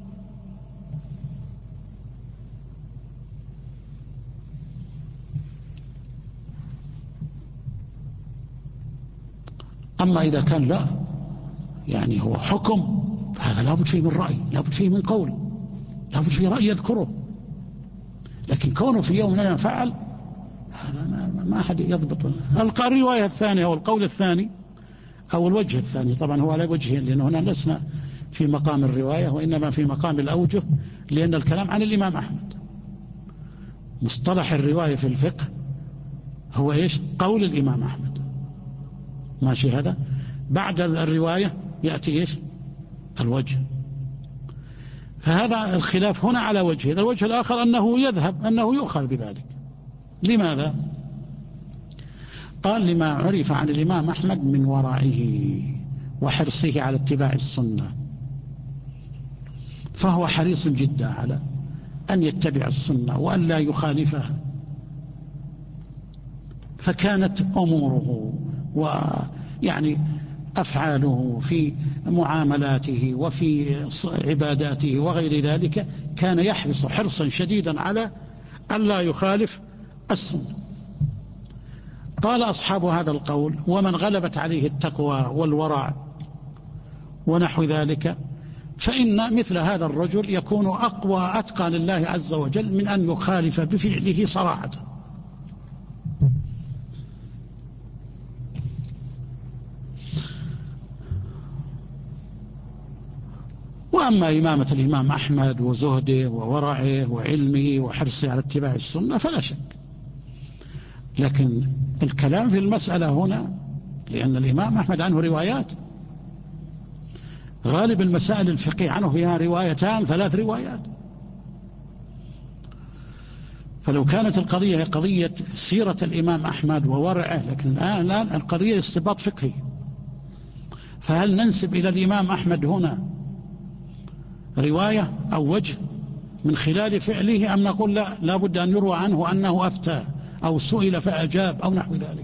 أما إذا كان لا، يعني هو حكم، هذا لابد فيه من رأي، لابد فيه من قول، لابد فيه رأي يذكره، لكن كونه في يوم لا فعل هذا ما أحد يضبط. الرواية الثانية أو القول الثاني أو الوجه الثاني، طبعا هو على وجهين، لأنه هنا لسنا في مقام الرواية وإنما في مقام الأوجه، لأن الكلام عن الإمام أحمد. مصطلح الرواية في الفقه هو إيش؟ قول الإمام أحمد، ماشي هذا. بعد الرواية يأتي إيش؟ الوجه. فهذا الخلاف هنا على وجهين. الوجه الآخر أنه يذهب، أنه يؤخذ بذلك. لماذا؟ قال لما عرف عن الإمام أحمد من ورعه وحرصه على اتباع السنة، فهو حريص جدا على أن يتبع السنة وأن لا يخالفها، فكانت أموره ويعني أفعاله في معاملاته وفي عباداته وغير ذلك كان يحرص حرصا شديدا على أن لا يخالف السنة. قال أصحاب هذا القول: ومن غلبت عليه التقوى والورع ونحو ذلك فإن مثل هذا الرجل يكون أقوى أتقى لله عز وجل من أن يخالف بفعله صراحة. وأما إمامة الإمام أحمد وزهده وورعه وعلمه وحرصه على اتباع السنة فلا شك، لكن الكلام في المسألة هنا لأن الإمام أحمد عنه روايات، غالب المسائل الفقهية عنه فيها روايتان 3 روايات. فلو كانت القضية هي قضية سيرة الإمام أحمد وورعه، لكن الآن القضية استنباط فقهي، فهل ننسب إلى الإمام أحمد هنا رواية أو وجه من خلال فعله، أم نقول لا بد أن يروى عنه أنه أفتى أو سئل فأجاب أو نحو ذلك؟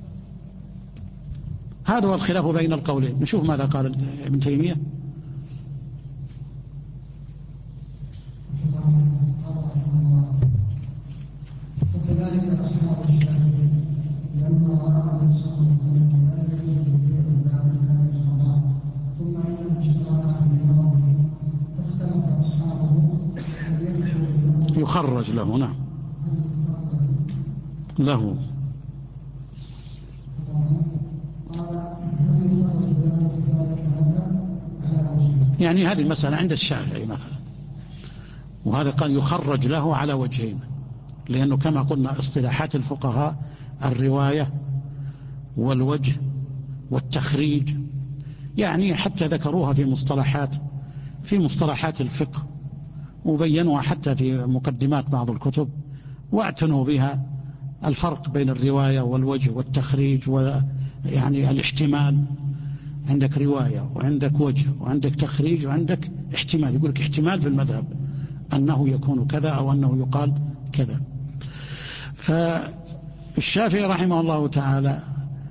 هذا هو الخلاف بين القولين. نشوف ماذا قال ابن تيمية. وكذلك أصحاب الشافعي لما رأى الإنسان أنه لا يجوز بيع بعد هذا القضاء ثم إنه اشتراها في مرضه فاختلف أصحابه هل يدخل يخرج له. نعم له. يعني هذه المسألة عند الشافعي مثلا، وهذا قال يخرج له على وجهين، لأنه كما قلنا اصطلاحات الفقهاء الرواية والوجه والتخريج، يعني حتى ذكروها في مصطلحات الفقه، وبينوها حتى في مقدمات بعض الكتب، واعتنوا بها الفرق بين الرواية والوجه والتخريج، ويعني الاحتمال. عندك رواية وعندك وجه وعندك تخريج وعندك احتمال. يقول لك احتمال في المذهب أنه يكون كذا أو أنه يقال كذا. فالشافعي رحمه الله تعالى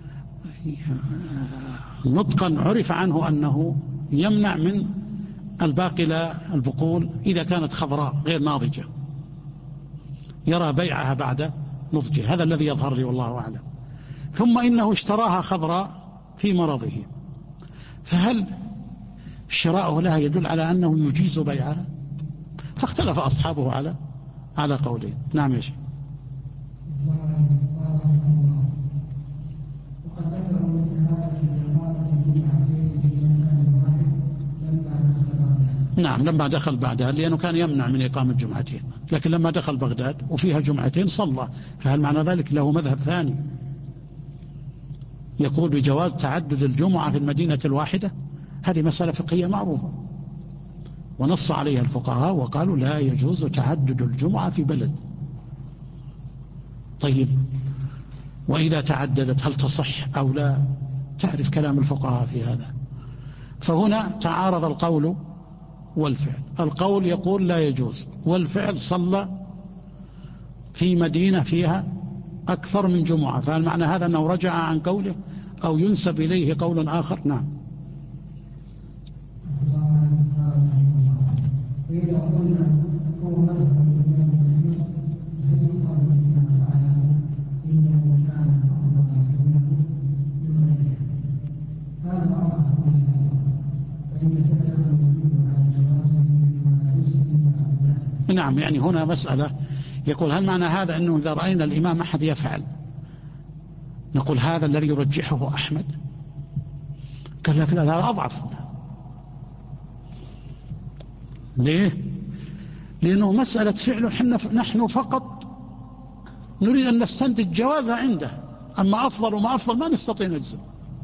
نطقا عرف عنه أنه يمنع من الباقلة البقول إذا كانت خضراء غير ناضجة، يرى بيعها بعد نضجها، هذا الذي يظهر لي والله أعلم. ثم إنه اشتراها خضراء في مرضه، فهل شراؤه لها يدل على أنه يجيز بيعها؟ فاختلف أصحابه على قولين. نعم يا شيخ. نعم لما دخل بغداد، لأنه كان يمنع من إقامة جمعتين، لكن لما دخل بغداد وفيها جمعتين صلى. فهل معنى ذلك له مذهب ثاني يقول بجواز تعدد الجمعة في المدينة الواحدة؟ هذه مسألة فقهية معروفة ونص عليها الفقهاء وقالوا لا يجوز تعدد الجمعة في بلد. طيب وإذا تعددت هل تصح أو لا؟ تعرف كلام الفقهاء في هذا. فهنا تعارض القول والفعل. القول يقول لا يجوز، والفعل صلى في مدينة فيها أكثر من جمعة، فهل معنى هذا أنه رجع عن قوله أو ينسب إليه قول آخر؟ نعم. نعم يعني هنا مسألة يقول هل معنى هذا أنه إذا رأينا الإمام أحد يفعل نقول هذا الذي يرجحه أحمد؟ قال لك لا هذا أضعف. ليه؟ لأنه مسألة فعله نحن فقط نريد أن نستنتج جوازها عنده، أما أفضل وما أفضل ما نستطيع نجزم.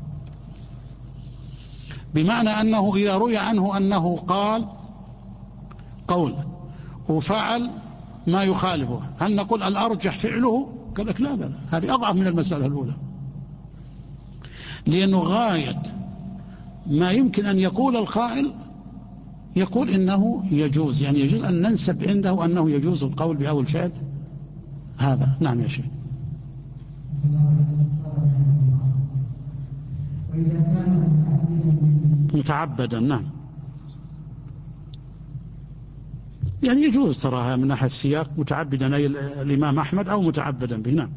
بمعنى أنه إذا روي عنه أنه قال قول وفعل ما يخالفه، هل نقول الأرجح فعله؟ قال لك لا هذه أضعف من المسألة الأولى، لأنه غاية ما يمكن أن يقول القائل يقول إنه يجوز، يعني يجوز أن ننسب عنده أنه يجوز القول بأو الفعل هذا. نعم يا شيخ. متعبدا نعم، يعني يجوز تراها من ناحية السياق متعبدا أي الإمام أحمد أو متعبدا به. نعم.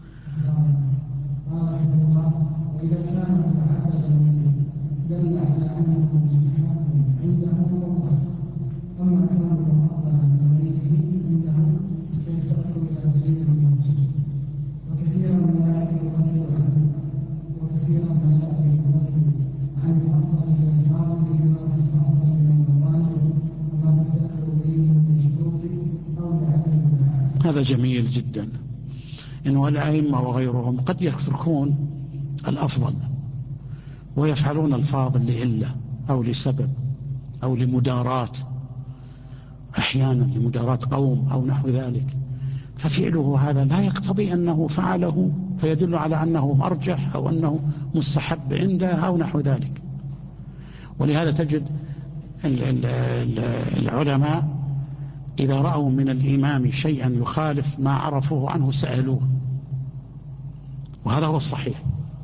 وإذا كان متعبدا دل على أنه عنده مطلق، أما كونه مطلقا عليه عنده يفتقر إلى كثير من المسلمين، وكثيرا ما يأتي الرجل عنه وكثيرا ما يأتي الرجل عن الأفضل إلى الفاضل بما في الأفضل إلى المظالم وما تذكر إليه من شروط أو لعدم. هذا جميل جدا، إنه الأئمة وغيرهم قد يتركون الأفضل ويفعلون الفاضل لعلة أو لسبب أو لمداراة، أحيانا لمداراة قوم أو نحو ذلك، ففعله هذا لا يقتضي أنه فعله فيدل على أنه أرجح أو أنه مستحب عنده أو نحو ذلك. ولهذا تجد العلماء إذا رأوا من الإمام شيئا يخالف ما عرفوه عنه سألوه، وهذا هو الصحيح.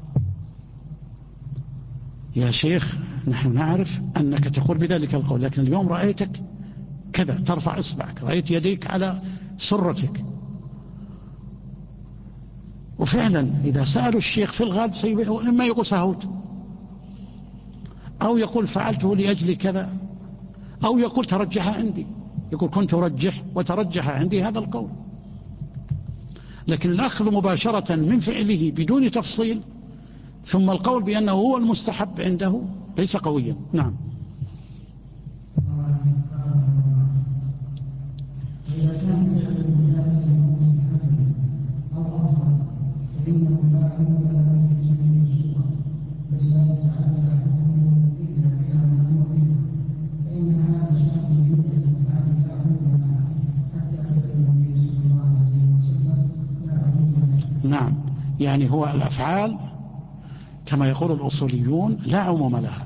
يا شيخ نحن نعرف أنك تقول بذلك القول، لكن اليوم رأيتك كذا ترفع إصبعك، رأيت يديك على سرتك. وفعلا إذا سألوا الشيخ في الغالب إما يقول سهوت، أو يقول فعلته لأجل كذا، أو يقول ترجح عندي، يقول كنت أرجح وترجح عندي هذا القول. لكن الأخذ مباشرة من فعله بدون تفصيل ثم القول بأنه هو المستحب عنده ليس قويا. نعم. نعم، يعني هو الأفعال كما يقول الأصوليون لا عموم لها،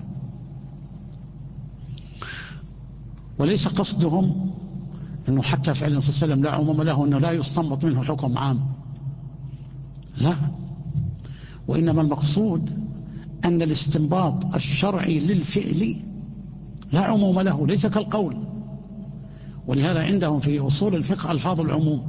وليس قصدهم أنه حتى فعل النبي صلى الله عليه وسلم لا عموم له أنه لا يستنبط منه حكم عام، لا، وإنما المقصود أن الاستنباط الشرعي للفعل لا عموم له، ليس كالقول. ولهذا عندهم في أصول الفقه ألفاظ العموم،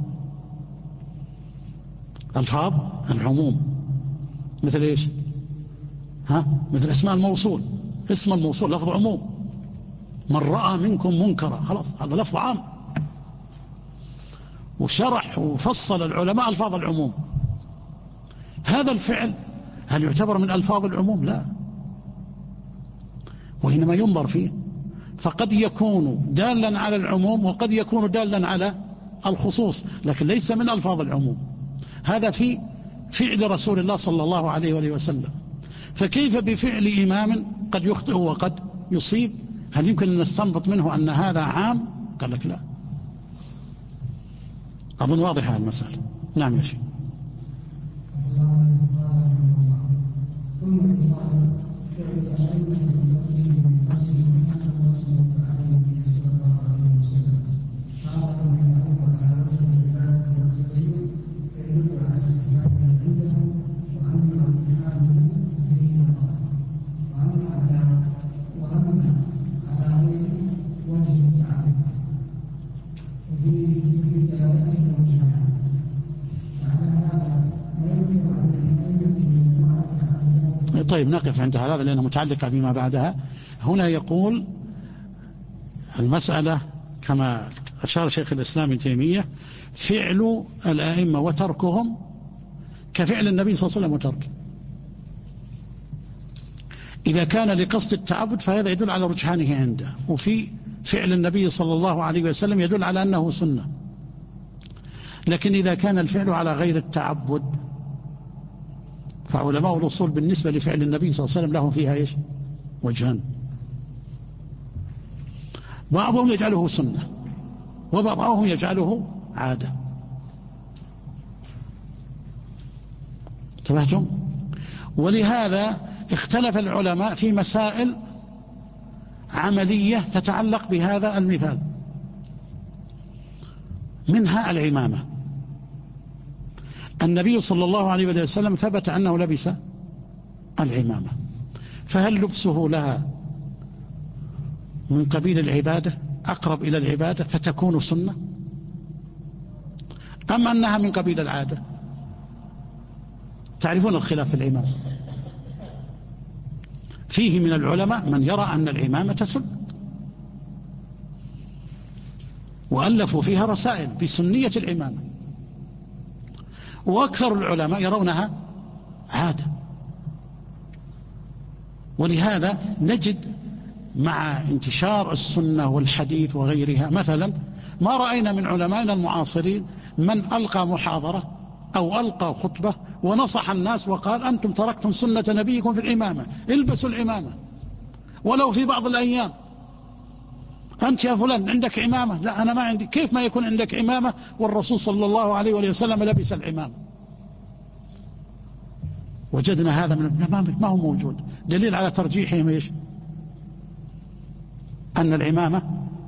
ألفاظ العموم مثل إيش؟ مثل اسماء الموصول، اسم الموصول لفظ عموم، من رأى منكم منكرا، خلاص هذا لفظ عام. وشرح وفصل العلماء ألفاظ العموم. هذا الفعل هل يعتبر من ألفاظ العموم؟ لا، وإنما ينظر فيه، فقد يكون دالا على العموم وقد يكون دالا على الخصوص، لكن ليس من ألفاظ العموم. هذا في فعل رسول الله صلى الله عليه وآله وسلم، فكيف بفعل إمام قد يخطئ وقد يصيب؟ هل يمكن أن نستنبط منه أن هذا عام؟ قال لك لا. أظن واضحة المسألة. نعم يا شيخ. طيب نقف عند هذا لأنه متعلقة بما بعدها. هنا يقول المسألة كما أشار شيخ الإسلام ابن تيمية: فعل الأئمة وتركهم كفعل النبي صلى الله عليه وسلم وتركه. إذا كان لقصد التعبد فهذا يدل على رجحانه عنده، وفي فعل النبي صلى الله عليه وسلم يدل على أنه سنة. لكن إذا كان الفعل على غير التعبد فعلماء الأصول بالنسبة لفعل النبي صلى الله عليه وسلم لهم فيها إيش؟ وجهان: بعضهم يجعله سنة وبعضهم يجعله عادة. انتبهتم؟ ولهذا اختلف العلماء في مسائل عملية تتعلق بهذا المثال، منها العمامة. النبي صلى الله عليه وسلم ثبت أنه لبس العمامة، فهل لبسه لها من قبيل العبادة أقرب إلى العبادة فتكون سنة، أم أنها من قبيل العادة؟ تعرفون الخلاف في العمامة، فيه من العلماء من يرى أن العمامة سنة وألفوا فيها رسائل بسنية العمامة، وأكثر العلماء يرونها عادة. ولهذا نجد مع انتشار السنة والحديث وغيرها مثلا ما رأينا من علمائنا المعاصرين من ألقى محاضرة أو ألقى خطبة ونصح الناس وقال: أنتم تركتم سنة نبيكم في العمامة، البسوا العمامة ولو في بعض الأيام. أنت يا فلان عندك عمامة؟ لا أنا ما عندي. كيف ما يكون عندك عمامة والرسول صلى الله عليه وسلم لبس العمامة؟ وجدنا هذا من العلماء ما هو موجود. دليل على ترجيحهم إيش؟ أن العمامة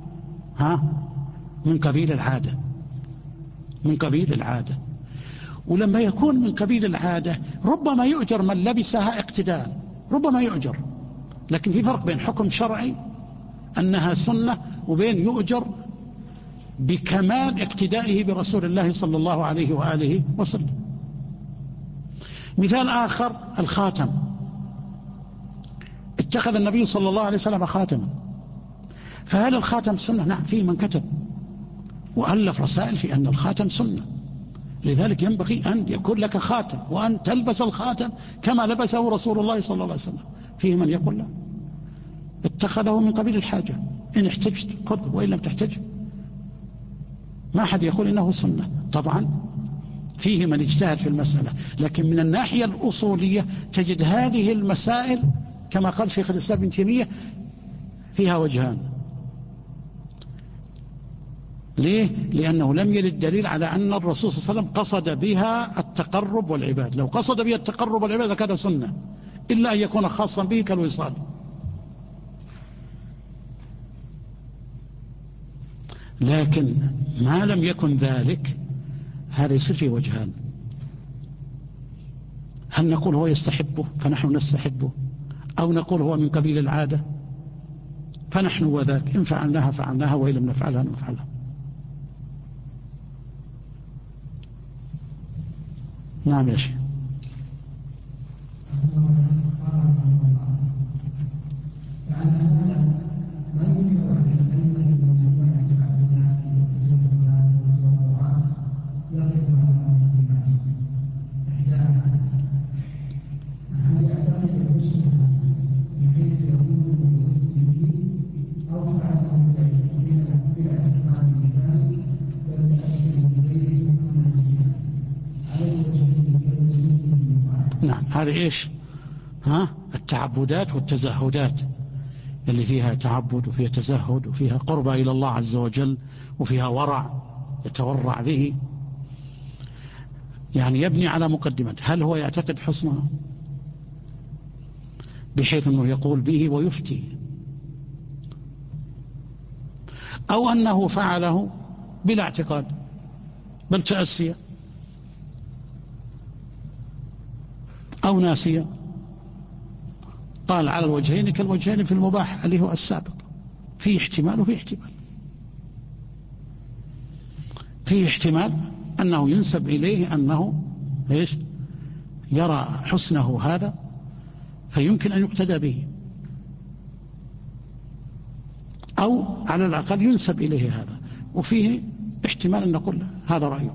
من قبيل العادة، من قبيل العادة. ولما يكون من قبيل العادة ربما يؤجر من لبسها اقتداء، ربما يؤجر، لكن في فرق بين حكم شرعي أنها سنة وبين يؤجر بكمال اقتدائه برسول الله صلى الله عليه وآله وسلم. مثال آخر الخاتم، اتخذ النبي صلى الله عليه وسلم خاتما، فهل الخاتم سنة؟ نعم، فيه من كتب وألف رسائل في أن الخاتم سنة، لذلك ينبغي أن يكون لك خاتم وأن تلبس الخاتم كما لبسه رسول الله صلى الله عليه وسلم. فيه من يقول لا، اتخذه من قبيل الحاجة، إن احتجت خذ وإن لم تحتج ما أحد يقول إنه سنة. طبعا فيه من اجتهد في المسألة، لكن من الناحية الأصولية تجد هذه المسائل كما قال شيخ الإسلام ابن تيمية فيها وجهان. ليه؟ لأنه لم يرد دليل على أن الرسول صلى الله عليه وسلم قصد بها التقرب والعباد، لو قصد بها التقرب والعباد لكان سنة، إلا أن يكون خاصا به كالوصال. لكن ما لم يكن ذلك هذا يصير فيه وجهان، هل نقول هو يستحبه فنحن نستحبه، أو نقول هو من قبيل العادة فنحن وذاك، إن فعلناها فعلناها وإن لم نفعلها نفعلها. نعم يا شيخ. نعم، هذا إيش؟ التعبدات والتزهدات اللي فيها تعبد وفيها تزهد وفيها قربة إلى الله عز وجل وفيها ورع يتورع به، يعني يبني على مقدمة هل هو يعتقد حسنها بحيث أنه يقول به ويفتي، أو أنه فعله بلا اعتقاد بل تأسيا أو ناسيا. قال على الوجهين كالوجهين في المباح اللي هو السابق، فيه احتمال وفيه احتمال. فيه احتمال أنه ينسب إليه أنه إيش؟ يرى حسنه هذا فيمكن أن يقتدى به، أو على الأقل ينسب إليه هذا، وفيه احتمال أن نقول هذا رأيه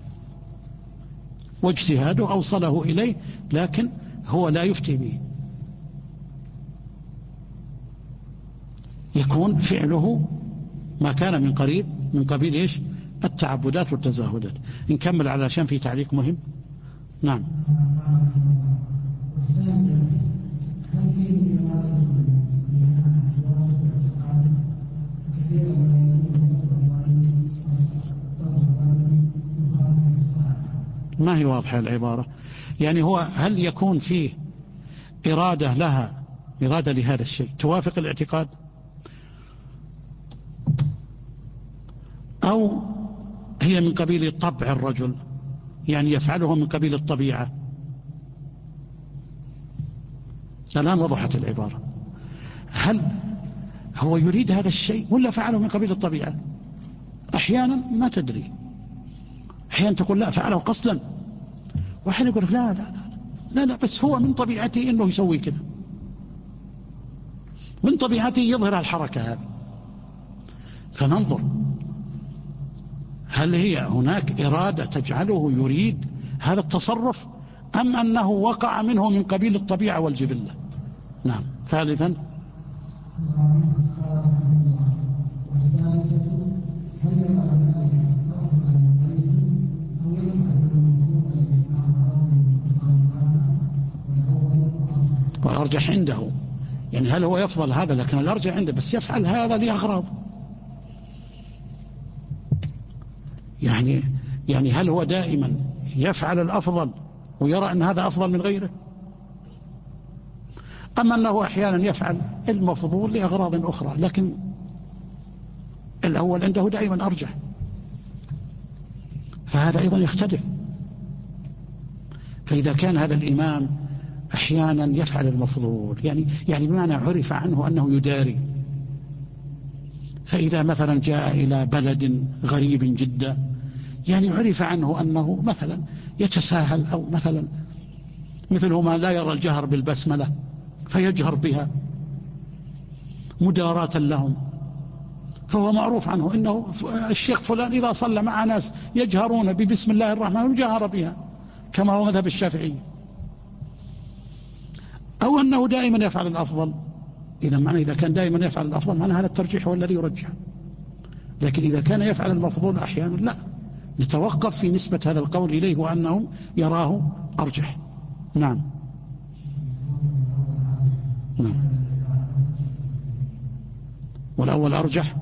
واجتهاده أوصله إليه لكن هو لا يفتي به، يكون فعله ما كان من قريب من قبيل إيش؟ التعبدات والتزاهدات. نكمل علشان في تعليق مهم. نعم. ما هي واضحة العبارة؟ يعني هو هل يكون فيه إرادة لها، إرادة لهذا الشيء توافق الاعتقاد، أو هي من قبيل طبع الرجل يعني يفعله من قبيل الطبيعة؟ الآن وضحت العبارة. هل هو يريد هذا الشيء ولا فعله من قبيل الطبيعة؟ أحيانا ما تدري، أحيانا تقول لا فعله قصدا، وأحيانا يقول لا لا لا لا لا بس هو من طبيعته إنه يسوي كذا، من طبيعته يظهر الحركة هذه. فننظر هل هي هناك إرادة تجعله يريد هذا التصرف أم أنه وقع منه من قبيل الطبيعة والجبلة. نعم. ثالثا والأرجح عنده، يعني هل هو يفضل هذا، لكن الأرجح عنده بس يفعل هذا لأغراض، يعني هل هو دائما يفعل الأفضل ويرى أن هذا أفضل من غيره، أما أنه أحيانا يفعل المفضول لأغراض أخرى، لكن الأول عنده دائما أرجح، فهذا أيضا يختلف. فإذا كان هذا الإمام أحيانا يفعل المفضول، يعني بمعنى عرف عنه أنه يداري، فإذا مثلا جاء إلى بلد غريب جدا يعني عرف عنه أنه مثلا يتساهل، أو مثلا مثله ما لا يرى الجهر بالبسملة فيجهر بها مداراة لهم، فهو معروف عنه إنه الشيخ فلان إذا صلى مع ناس يجهرون ببسم الله الرحمن الرحيم جهر بها كما هو مذهب الشافعي، أو أنه دائما يفعل الأفضل. إذا كان دائما يفعل الأفضل معنى هذا الترجيح هو الذي يرجح. لكن إذا كان يفعل المفضول أحيانا لا، نتوقف في نسبة هذا القول إليه وأنه يراه أرجح. نعم. نعم. والأول أرجح.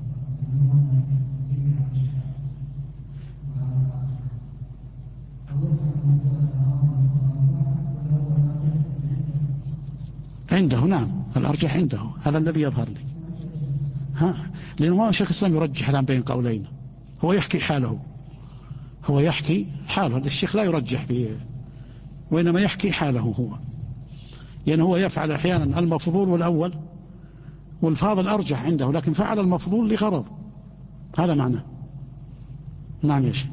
عنده، نعم، الأرجح عنده، هذا الذي يظهر لي. لأنه ما شيخ الإسلام يرجح الآن بين قولين، هو يحكي حاله، الشيخ لا يرجح به، وإنما يحكي حاله هو، يعني هو يفعل أحيانا المفضول والأول والفاضل أرجح عنده، لكن فعل المفضول لغرض، هذا معناه. نعم يا شيخ.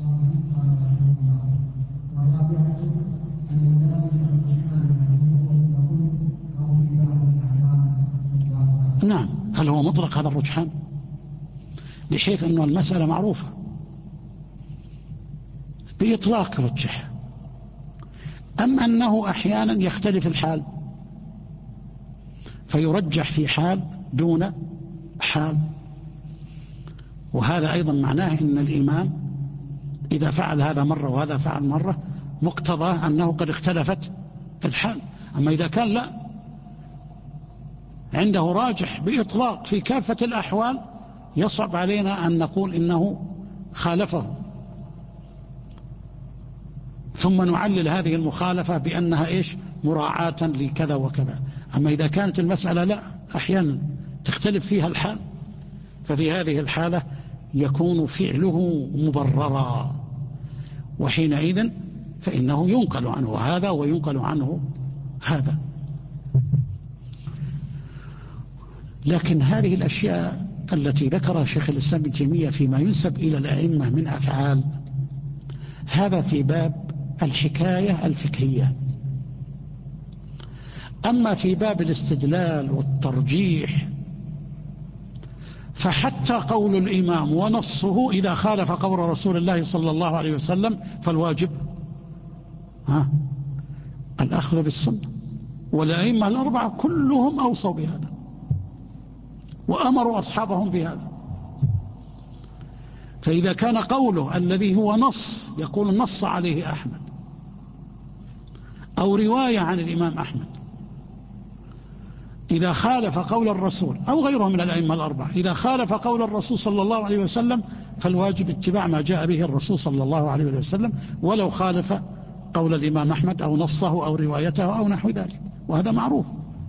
نعم. هل هو مطلق هذا الرجحان بحيث أنه المسألة معروفة بإطلاق رجح، أم أنه أحيانا يختلف الحال فيرجح في حال دون حال؟ وهذا أيضا معناه أن الإمام إذا فعل هذا مرة وهذا فعل مرة مقتضى أنه قد اختلفت الحال. أما إذا كان لا، عنده راجح بإطلاق في كافة الأحوال، يصعب علينا أن نقول إنه خالفه ثم نعلل هذه المخالفة بأنها مراعاة لكذا وكذا. أما إذا كانت المسألة لا، أحيانا تختلف فيها الحال، ففي هذه الحالة يكون فعله مبررا، وحينئذ فإنه ينقل عنه هذا وينقل عنه هذا. لكن هذه الأشياء التي ذكرها شيخ الإسلام ابن تيمية فيما ينسب إلى الأئمة من أفعال، هذا في باب الحكاية الفقهية. أما في باب الاستدلال والترجيح فحتى قول الإمام ونصه إذا خالف قول رسول الله صلى الله عليه وسلم فالواجب الأخذ بالسنة، والأئمة الأربعة كلهم أوصوا بهذا وأمروا أصحابهم بهذا. فإذا كان قوله الذي هو نص، يقول نص عليه أحمد، أو رواية عن الإمام أحمد، إذا خالف قول الرسول أو غيره من الأئمة الأربعة، إذا خالف قول الرسول صلى الله عليه وسلم فالواجب اتباع ما جاء به الرسول صلى الله عليه وسلم، ولو خالف قول الإمام أحمد أو نصه أو روايته أو نحو ذلك. وهذا معروف،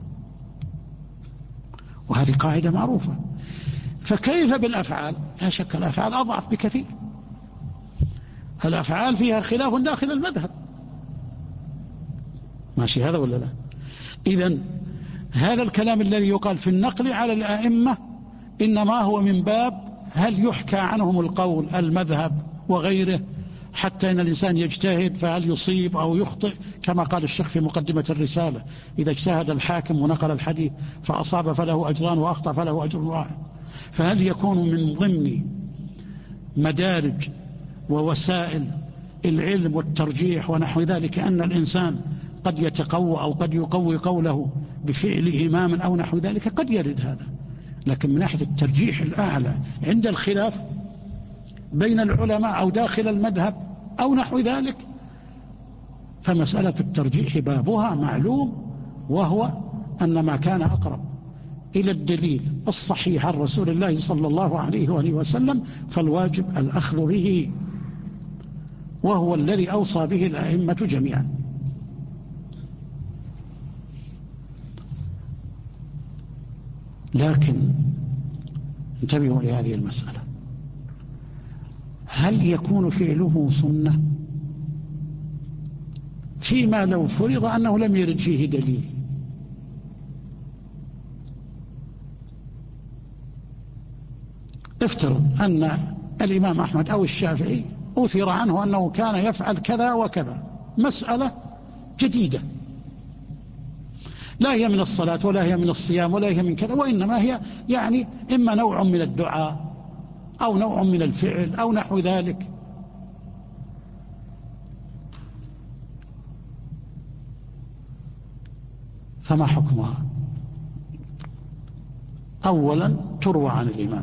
وهذه قاعدة معروفة. فكيف بالأفعال؟ لا شك الأفعال أضعف بكثير، الأفعال فيها خلاف داخل المذهب، ماشي هذا ولا لا؟ إذن هذا الكلام الذي يقال في النقل على الأئمة إنما هو من باب هل يحكى عنهم القول المذهب وغيره، حتى إن الإنسان يجتهد فهل يصيب أو يخطئ، كما قال الشيخ في مقدمة الرسالة: إذا اجتهد الحاكم ونقل الحديث فأصاب فله أجران وأخطأ فله أجر واحد. فهل يكون من ضمن مدارج ووسائل العلم والترجيح ونحو ذلك أن الإنسان قد يتقوى أو قد يقوي قوله بفعل إمام أو نحو ذلك؟ قد يرد هذا، لكن من ناحية الترجيح الأعلى عند الخلاف بين العلماء أو داخل المذهب أو نحو ذلك، فمسألة الترجيح بابها معلوم، وهو أن ما كان أقرب إلى الدليل الصحيح عن رسول الله صلى الله عليه وآله وسلم فالواجب الأخذ به، وهو الذي أوصى به الأئمة جميعا. لكن انتبهوا لهذه المسألة. هل يكون فعله سنة فيما لو فرض أنه لم يرد فيه دليل؟ افترض أن الإمام أحمد أو الشافعي أثر عنه أنه كان يفعل كذا وكذا، مسألة جديدة لا هي من الصلاة ولا هي من الصيام ولا هي من كذا، وإنما هي يعني إما نوع من الدعاء أو نوع من الفعل أو نحو ذلك. فما حكمها؟ أولا تروى عن الإمام،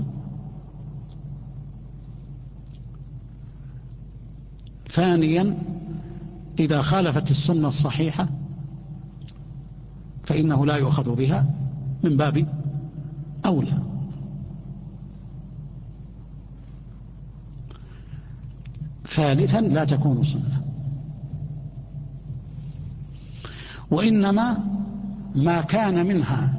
ثانيا إذا خالفت السنة الصحيحة فإنه لا يؤخذ بها من باب أولى. ثالثا لا تكون سنة، وإنما ما كان منها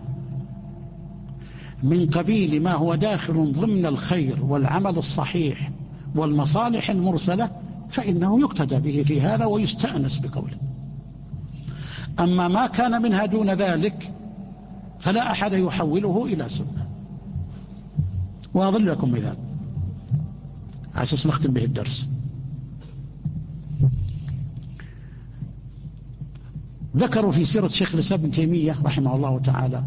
من قبيل ما هو داخل ضمن الخير والعمل الصحيح والمصالح المرسلة فإنه يقتدى به في هذا ويستأنس بقوله. أما ما كان منها دون ذلك فلا أحد يحوله إلى سنة. وأظل لكم مثال على أساس نختم به الدرس. ذكروا في سيرة شيخ الإسلام ابن تيمية رحمه الله تعالى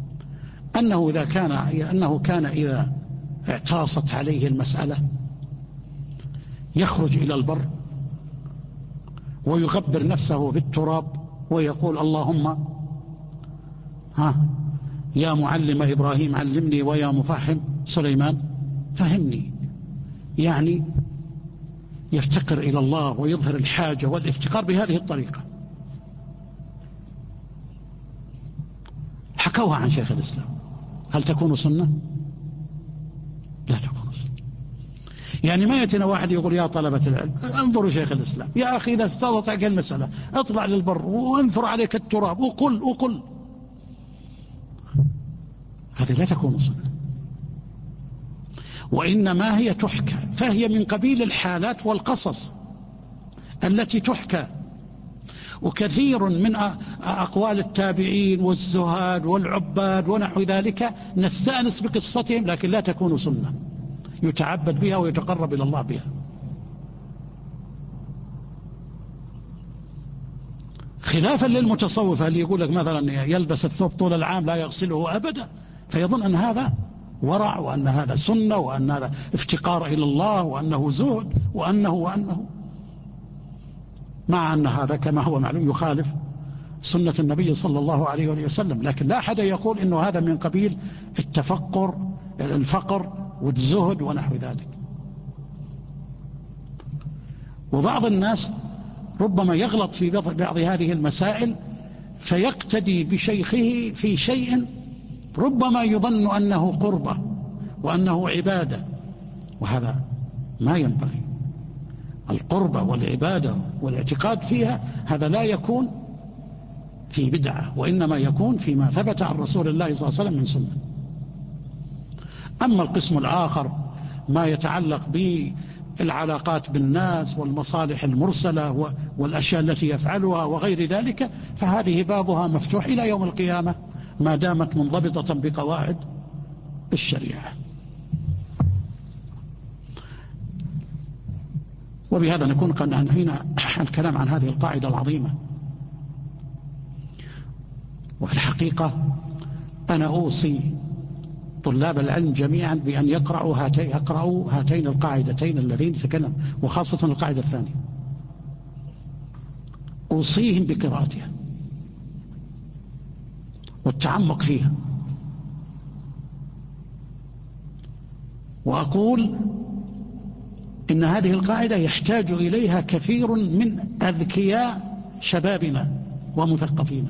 أنه كان إذا اعتاصت عليه المسألة يخرج إلى البر ويغبر نفسه بالتراب ويقول اللهم يا معلم إبراهيم علمني ويا مفهم سليمان فهمني. يعني يفتقر إلى الله ويظهر الحاجة والافتقار بهذه الطريقة. حكوها عن شيخ الإسلام. هل تكون سنة؟ لا تكون سنة. يعني ما يأتينا واحد يقول يا طلبة العلم انظروا شيخ الإسلام، يا أخي إذا استطعت المسألة اطلع للبر وانثر عليك التراب وقل. هذه لا تكون سنة، وإنما هي تحكى، فهي من قبيل الحالات والقصص التي تحكى. وكثير من أقوال التابعين والزهاد والعباد ونحو ذلك نستأنس بقصتهم، لكن لا تكون سنة يتعبد بها ويتقرب إلى الله بها. خلافا للمتصوفة اللي يقول لك مثلا يلبس الثوب طول العام لا يغسله أبدا، فيظن أن هذا ورع وأن هذا سنة وأن هذا افتقار إلى الله وأنه زهد وأنه مع أن هذا كما هو معلوم يخالف سنة النبي صلى الله عليه وسلم. لكن لا أحد يقول إنه هذا من قبيل الفقر والزهد ونحو ذلك. وبعض الناس ربما يغلط في بعض هذه المسائل فيقتدي بشيخه في شيء ربما يظن أنه قربة وأنه عبادة، وهذا ما ينبغي. القربة والعبادة والاعتقاد فيها هذا لا يكون في بدعة، وإنما يكون فيما ثبت عن رسول الله صلى الله عليه وسلم من سنة. أما القسم الآخر ما يتعلق بالعلاقات بالناس والمصالح المرسلة والأشياء التي يفعلها وغير ذلك فهذه بابها مفتوح إلى يوم القيامة ما دامت منضبطة بقواعد الشريعة. وبهذا نكون قد أنهينا الكلام عن هذه القاعدة العظيمة. وفي الحقيقة أنا أوصي طلاب العلم جميعا بأن يقرأوا هاتين القاعدتين اللذين تكلم، وخاصة القاعدة الثانية أوصيهم بقراءتها والتعمق فيها. وأقول إن هذه القاعدة يحتاج إليها كثير من أذكياء شبابنا ومثقفينا،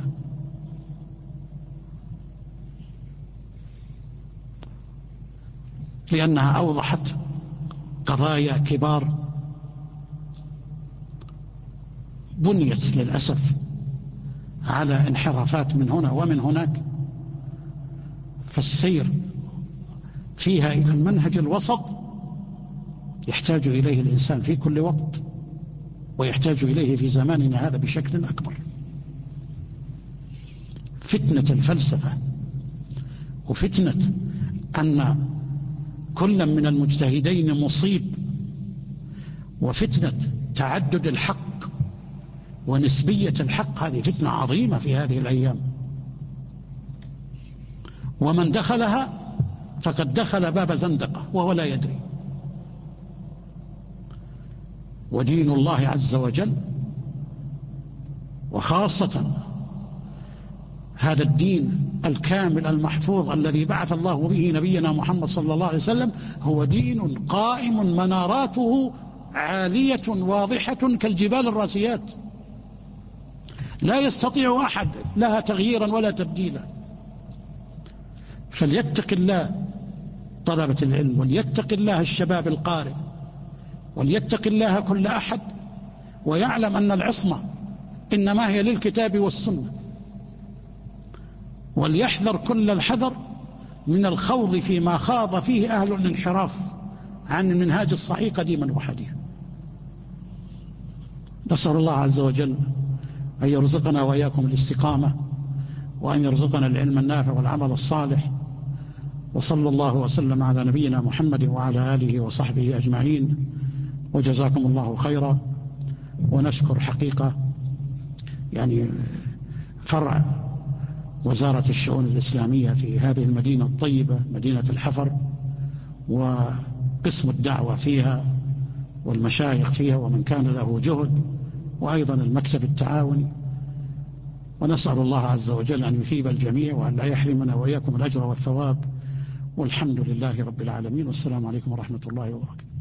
لأنها أوضحت قضايا كبار بنيت للأسف على انحرافات من هنا ومن هناك. فالسير فيها إلى المنهج الوسط يحتاج إليه الإنسان في كل وقت، ويحتاج إليه في زماننا هذا بشكل أكبر. فتنة الفلسفة وفتنة أن كل من المجتهدين مصيب، وفتنة تعدد الحق ونسبية الحق، هذه فتنة عظيمة في هذه الأيام، ومن دخلها فقد دخل باب زندقة وهو لا يدري. ودين الله عز وجل، وخاصة هذا الدين الكامل المحفوظ الذي بعث الله به نبينا محمد صلى الله عليه وسلم، هو دين قائم مناراته عالية واضحة كالجبال الراسيات، لا يستطيع أحد لها تغييرا ولا تبديلا. فليتق الله طلبة العلم، وليتق الله الشباب القارئ، وليتق الله كل أحد، ويعلم أن العصمة إنما هي للكتاب والسنة، وليحذر كل الحذر من الخوض فيما خاض فيه أهل الانحراف عن المنهاج الصحيح قديما وحديثا. نسأل الله عز وجل أن يرزقنا وإياكم الاستقامة، وأن يرزقنا العلم النافع والعمل الصالح، وصلى الله وسلم على نبينا محمد وعلى آله وصحبه أجمعين، وجزاكم الله خيرا. ونشكر حقيقة فرع وزارة الشؤون الإسلامية في هذه المدينة الطيبة، مدينة الحفر، وقسم الدعوة فيها والمشايخ فيها ومن كان له جهد، وأيضا المكتب التعاوني. ونسأل الله عز وجل أن يثيب الجميع وأن لا يحرمنا وإياكم الأجر والثواب، والحمد لله رب العالمين، والسلام عليكم ورحمة الله وبركاته.